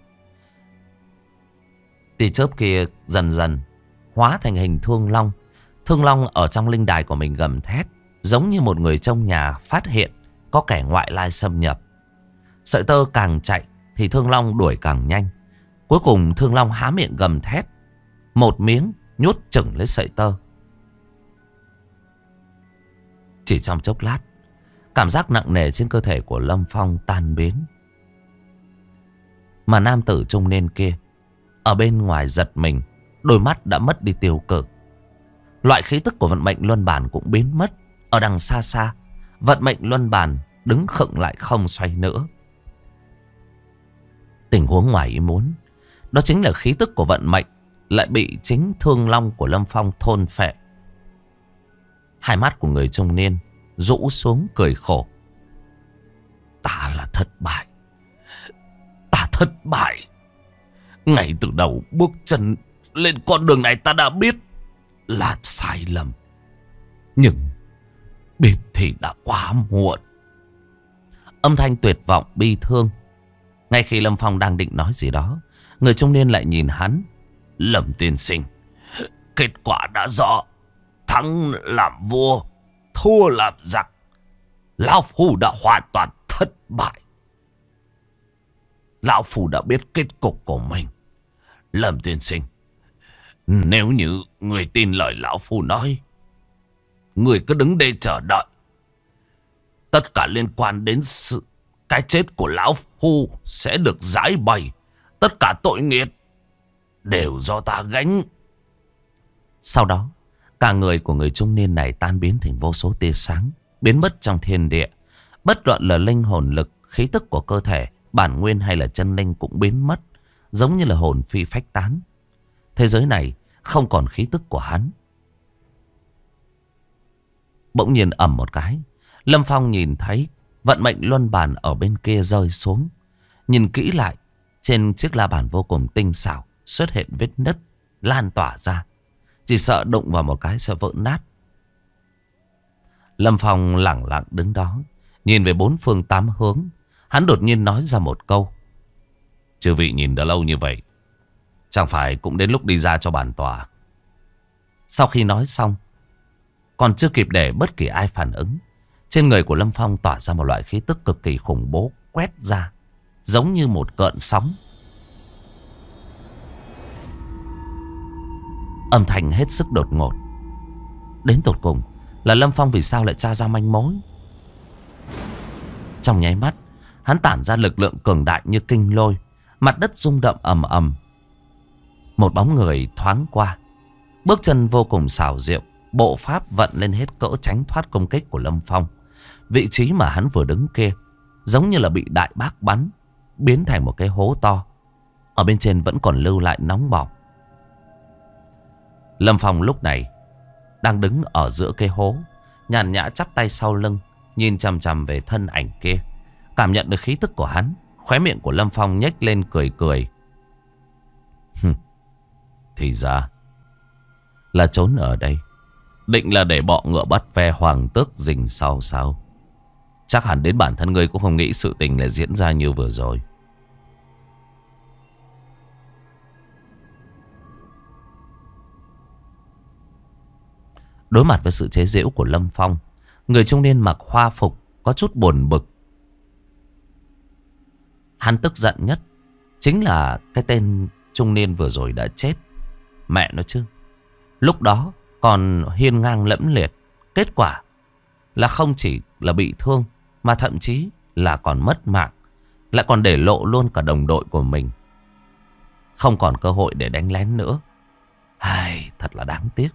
Tia chớp kia dần dần hóa thành hình Thương Long. Thương Long ở trong linh đài của mình gầm thét, giống như một người trong nhà phát hiện có kẻ ngoại lai xâm nhập. Sợi tơ càng chạy thì Thương Long đuổi càng nhanh. Cuối cùng Thương Long há miệng gầm thét, một miếng nhốt chừng lấy sợi tơ. Chỉ trong chốc lát, cảm giác nặng nề trên cơ thể của Lâm Phong tan biến. Mà nam tử trung niên kia ở bên ngoài giật mình, đôi mắt đã mất đi tiêu cự. Loại khí tức của vận mệnh luân bản cũng biến mất. Ở đằng xa xa, vận mệnh luân bản đứng khựng lại không xoay nữa. Tình huống ngoài ý muốn, đó chính là khí tức của vận mệnh lại bị chính Thương Long của Lâm Phong thôn phệ. Hai mắt của người trung niên rũ xuống cười khổ. Ta là thất bại. Ta thất bại. Ngay từ đầu bước chân lên con đường này ta đã biết là sai lầm. Nhưng biết thì đã quá muộn. Âm thanh tuyệt vọng bi thương. Ngay khi Lâm Phong đang định nói gì đó, người trung niên lại nhìn hắn. Lâm tiên sinh, kết quả đã rõ. Thắng làm vua, thua làm giặc. Lão Phu đã hoàn toàn thất bại. Lão Phu đã biết kết cục của mình. Lâm tiên sinh, nếu như người tin lời Lão Phu nói, người cứ đứng đây chờ đợi. Tất cả liên quan đến cái chết của Lão Phu sẽ được giải bày. Tất cả tội nghiệp đều do ta gánh. Sau đó, cả người của người trung niên này tan biến thành vô số tia sáng, biến mất trong thiên địa. Bất luận là linh hồn lực, khí tức của cơ thể, bản nguyên hay là chân linh cũng biến mất, giống như là hồn phi phách tán. Thế giới này không còn khí tức của hắn. Bỗng nhiên ầm một cái, Lâm Phong nhìn thấy vận mệnh luân bàn ở bên kia rơi xuống. Nhìn kỹ lại, trên chiếc la bàn vô cùng tinh xảo xuất hiện vết nứt lan tỏa ra, chỉ sợ đụng vào một cái sẽ vỡ nát. Lâm Phong lẳng lặng đứng đó, nhìn về bốn phương tám hướng. Hắn đột nhiên nói ra một câu: chư vị nhìn đã lâu như vậy, chẳng phải cũng đến lúc đi ra cho bản tòa. Sau khi nói xong, còn chưa kịp để bất kỳ ai phản ứng, trên người của Lâm Phong tỏa ra một loại khí tức cực kỳ khủng bố quét ra, giống như một cơn sóng. Âm thanh hết sức đột ngột. Đến tột cùng là Lâm Phong vì sao lại tra ra manh mối. Trong nháy mắt, hắn tản ra lực lượng cường đại như kinh lôi. Mặt đất rung động ầm ầm. Một bóng người thoáng qua, bước chân vô cùng xảo diệu, bộ pháp vận lên hết cỡ tránh thoát công kích của Lâm Phong. Vị trí mà hắn vừa đứng kia giống như là bị đại bác bắn, biến thành một cái hố to. Ở bên trên vẫn còn lưu lại nóng bỏng. Lâm Phong lúc này đang đứng ở giữa cái hố, nhàn nhã chắp tay sau lưng, nhìn chằm chằm về thân ảnh kia. Cảm nhận được khí tức của hắn, khóe miệng của Lâm Phong nhếch lên cười cười. Thì ra là trốn ở đây, định là để bọ ngựa bắt ve hoàng tước rình sau sao? Chắc hẳn đến bản thân ngươi cũng không nghĩ sự tình lại diễn ra như vừa rồi. Đối mặt với sự chế giễu của Lâm Phong, người trung niên mặc hoa phục có chút buồn bực. Hắn tức giận nhất chính là cái tên trung niên vừa rồi đã chết. Mẹ nó chứ, lúc đó còn hiên ngang lẫm liệt, kết quả là không chỉ là bị thương, mà thậm chí là còn mất mạng, lại còn để lộ luôn cả đồng đội của mình. Không còn cơ hội để đánh lén nữa. Ai, thật là đáng tiếc.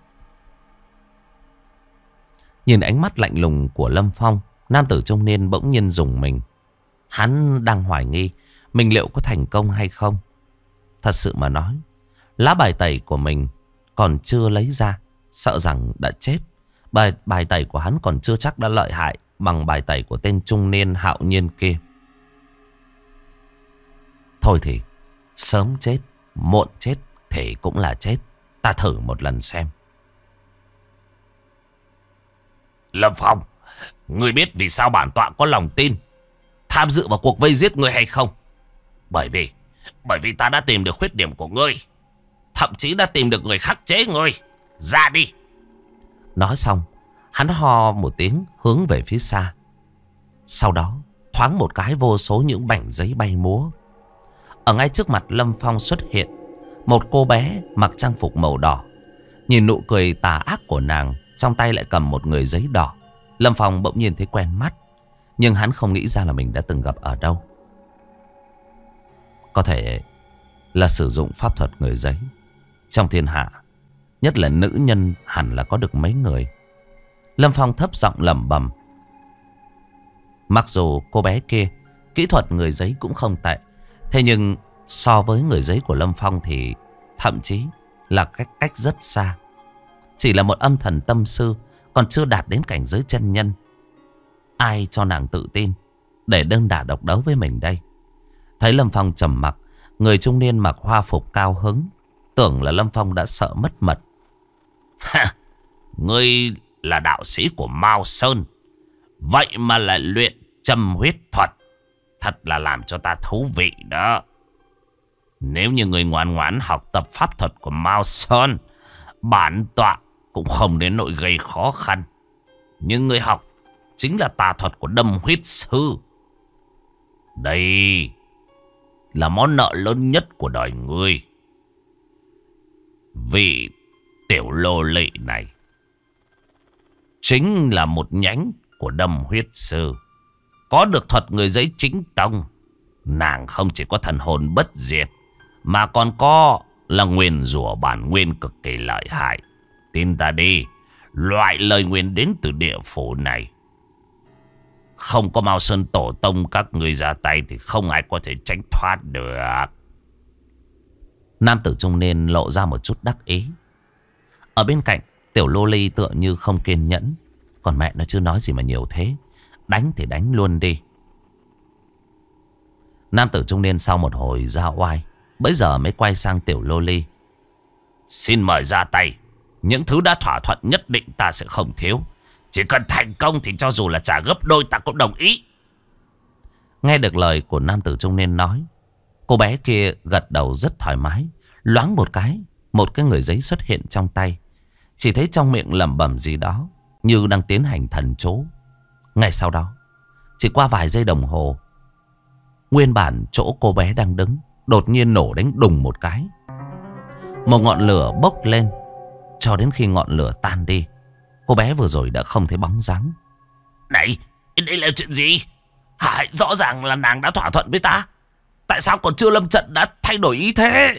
Nhìn ánh mắt lạnh lùng của Lâm Phong, nam tử trung niên bỗng nhiên rùng mình. Hắn đang hoài nghi mình liệu có thành công hay không. Thật sự mà nói, lá bài tẩy của mình còn chưa lấy ra, sợ rằng đã chết. Bài tẩy của hắn còn chưa chắc đã lợi hại bằng bài tẩy của tên trung niên hạo nhiên kia. Thôi thì sớm chết, muộn chết thì cũng là chết. Ta thử một lần xem. Lâm Phong, ngươi biết vì sao bản tọa có lòng tin tham dự vào cuộc vây giết ngươi hay không? Bởi vì ta đã tìm được khuyết điểm của ngươi, thậm chí đã tìm được người khắc chế ngươi. Ra đi. Nói xong, hắn ho một tiếng hướng về phía xa. Sau đó thoáng một cái, vô số những mảnh giấy bay múa. Ở ngay trước mặt Lâm Phong xuất hiện một cô bé mặc trang phục màu đỏ. Nhìn nụ cười tà ác của nàng, trong tay lại cầm một người giấy đỏ. Lâm Phong bỗng nhiên thấy quen mắt, nhưng hắn không nghĩ ra là mình đã từng gặp ở đâu. Có thể là sử dụng pháp thuật người giấy. Trong thiên hạ, nhất là nữ nhân, hẳn là có được mấy người. Lâm Phong thấp giọng lẩm bẩm. Mặc dù cô bé kia kỹ thuật người giấy cũng không tệ, thế nhưng so với người giấy của Lâm Phong thì thậm chí là cách rất xa. Chỉ là một âm thần tâm sư, còn chưa đạt đến cảnh giới chân nhân. Ai cho nàng tự tin để đơn đả độc đấu với mình đây? Thấy Lâm Phong trầm mặc, người trung niên mặc hoa phục cao hứng, tưởng là Lâm Phong đã sợ mất mật. Ha, ngươi là đạo sĩ của Mao Sơn, vậy mà lại luyện châm huyết thuật, thật là làm cho ta thú vị đó. Nếu như ngươi ngoan ngoãn học tập pháp thuật của Mao Sơn, bản tọa cũng không đến nỗi gây khó khăn. Nhưng ngươi học chính là tà thuật của Đâm Huyết Sư. Đây là món nợ lớn nhất của đời ngươi. Vị tiểu lô lị này chính là một nhánh của Đâm Huyết Sư. Có được thuật người giấy chính tông, nàng không chỉ có thần hồn bất diệt, mà còn có là nguyền rủa bản nguyên cực kỳ lợi hại. Tin ta đi, loại lời nguyền đến từ địa phủ này, không có Mao Sơn tổ tông các người ra tay thì không ai có thể tránh thoát được. Nam tử trung niên lộ ra một chút đắc ý. Ở bên cạnh, tiểu lô ly tựa như không kiên nhẫn. Còn mẹ nó chưa nói gì mà nhiều thế. Đánh thì đánh luôn đi. Nam tử trung niên sau một hồi ra oai, bấy giờ mới quay sang tiểu lô ly. Xin mời ra tay. Những thứ đã thỏa thuận nhất định ta sẽ không thiếu. Chỉ cần thành công thì cho dù là trả gấp đôi ta cũng đồng ý. Nghe được lời của nam tử trung niên nói, cô bé kia gật đầu rất thoải mái. Loáng một cái người giấy xuất hiện trong tay. Chỉ thấy trong miệng lẩm bẩm gì đó, như đang tiến hành thần chú. Ngay sau đó, chỉ qua vài giây đồng hồ, nguyên bản chỗ cô bé đang đứng đột nhiên nổ đánh đùng một cái. Một ngọn lửa bốc lên. Cho đến khi ngọn lửa tan đi, cô bé vừa rồi đã không thấy bóng dáng. Này, đây là chuyện gì? Rõ ràng là nàng đã thỏa thuận với ta. Tại sao còn chưa lâm trận đã thay đổi ý thế?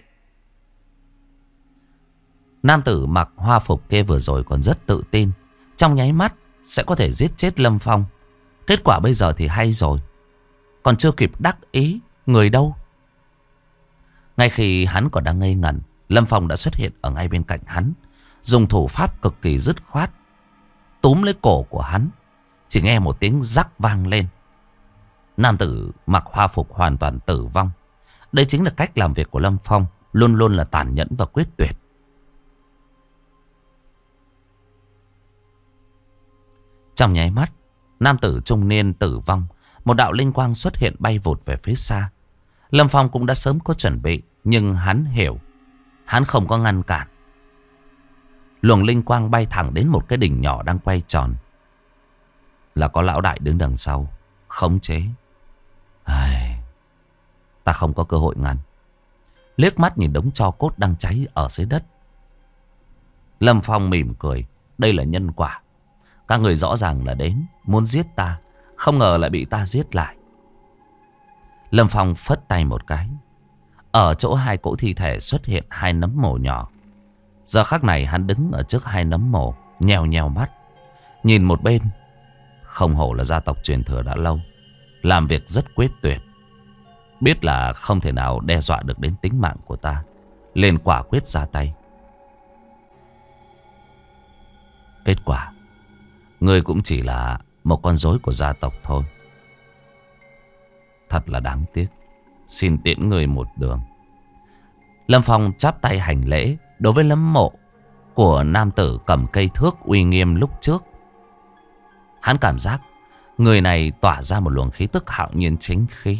Nam tử mặc hoa phục kia vừa rồi còn rất tự tin, trong nháy mắt sẽ có thể giết chết Lâm Phong. Kết quả bây giờ thì hay rồi. Còn chưa kịp đắc ý, người đâu? Ngay khi hắn còn đang ngây ngẩn, Lâm Phong đã xuất hiện ở ngay bên cạnh hắn, dùng thủ pháp cực kỳ dứt khoát, túm lấy cổ của hắn. Chỉ nghe một tiếng rắc vang lên. Nam tử mặc hoa phục hoàn toàn tử vong. Đây chính là cách làm việc của Lâm Phong, luôn luôn là tàn nhẫn và quyết tuyệt. Trong nháy mắt, nam tử trung niên tử vong. Một đạo linh quang xuất hiện bay vụt về phía xa. Lâm Phong cũng đã sớm có chuẩn bị, nhưng hắn hiểu, hắn không có ngăn cản. Luồng linh quang bay thẳng đến một cái đỉnh nhỏ đang quay tròn. Là có lão đại đứng đằng sau khống chế. Ta không có cơ hội ngăn. Liếc mắt nhìn đống tro cốt đang cháy ở dưới đất, Lâm Phong mỉm cười. Đây là nhân quả. Các người rõ ràng là đến muốn giết ta, không ngờ lại bị ta giết lại. Lâm Phong phất tay một cái. Ở chỗ hai cỗ thi thể xuất hiện hai nấm mồ nhỏ. Giờ khắc này hắn đứng ở trước hai nấm mồ, nhèo nhèo mắt, nhìn một bên. Không hổ là gia tộc truyền thừa đã lâu, làm việc rất quyết tuyệt. Biết là không thể nào đe dọa được đến tính mạng của ta, liền quả quyết ra tay. Kết quả, ngươi cũng chỉ là một con rối của gia tộc thôi. Thật là đáng tiếc. Xin tiễn ngươi một đường. Lâm Phong chắp tay hành lễ đối với nấm mộ của nam tử cầm cây thước uy nghiêm lúc trước. Hắn cảm giác người này tỏa ra một luồng khí tức hạo nhiên chính khí.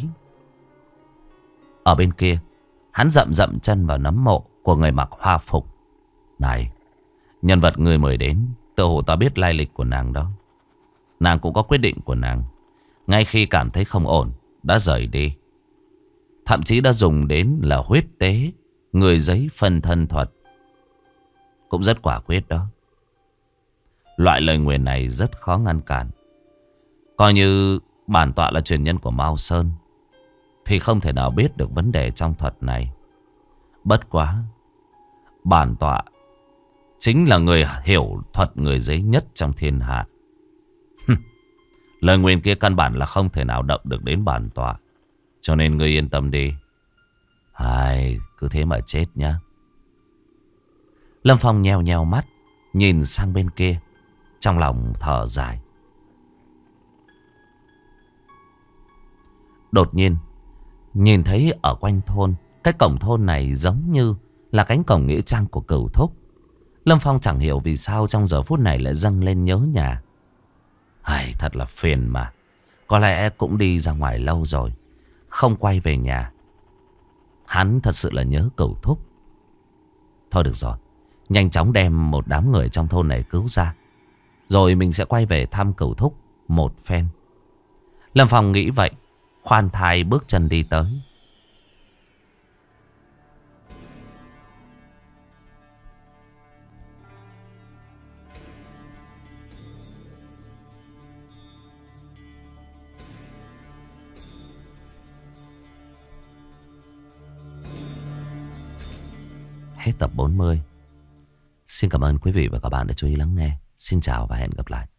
Ở bên kia, hắn dậm dậm chân vào nấm mộ của người mặc hoa phục. Này, nhân vật người mời đến, tựa hồ ta biết lai lịch của nàng đó. Nàng cũng có quyết định của nàng. Ngay khi cảm thấy không ổn, đã rời đi. Thậm chí đã dùng đến là huyết tế, người giấy phân thân thuật. Cũng rất quả quyết đó. Loại lời nguyền này rất khó ngăn cản. Coi như bản tọa là truyền nhân của Mao Sơn, thì không thể nào biết được vấn đề trong thuật này. Bất quá, bản tọa chính là người hiểu thuật người giấy nhất trong thiên hạ. Lời nguyền kia căn bản là không thể nào động được đến bản tọa. Cho nên ngươi yên tâm đi. Cứ thế mà chết nhá. Lâm Phong nheo nheo mắt, nhìn sang bên kia, trong lòng thở dài. Đột nhiên, nhìn thấy ở quanh thôn, cái cổng thôn này giống như là cánh cổng nghĩa trang của Cửu Thúc. Lâm Phong chẳng hiểu vì sao trong giờ phút này lại dâng lên nhớ nhà. Thật là phiền mà. Có lẽ cũng đi ra ngoài lâu rồi, không quay về nhà. Hắn thật sự là nhớ Cửu Thúc. Thôi được rồi, nhanh chóng đem một đám người trong thôn này cứu ra, rồi mình sẽ quay về thăm Cửu Thúc một phen. Lâm Phong nghĩ vậy, khoan thai bước chân đi tới. Hết tập 40. Xin cảm ơn quý vị và các bạn đã chú ý lắng nghe. Xin chào và hẹn gặp lại.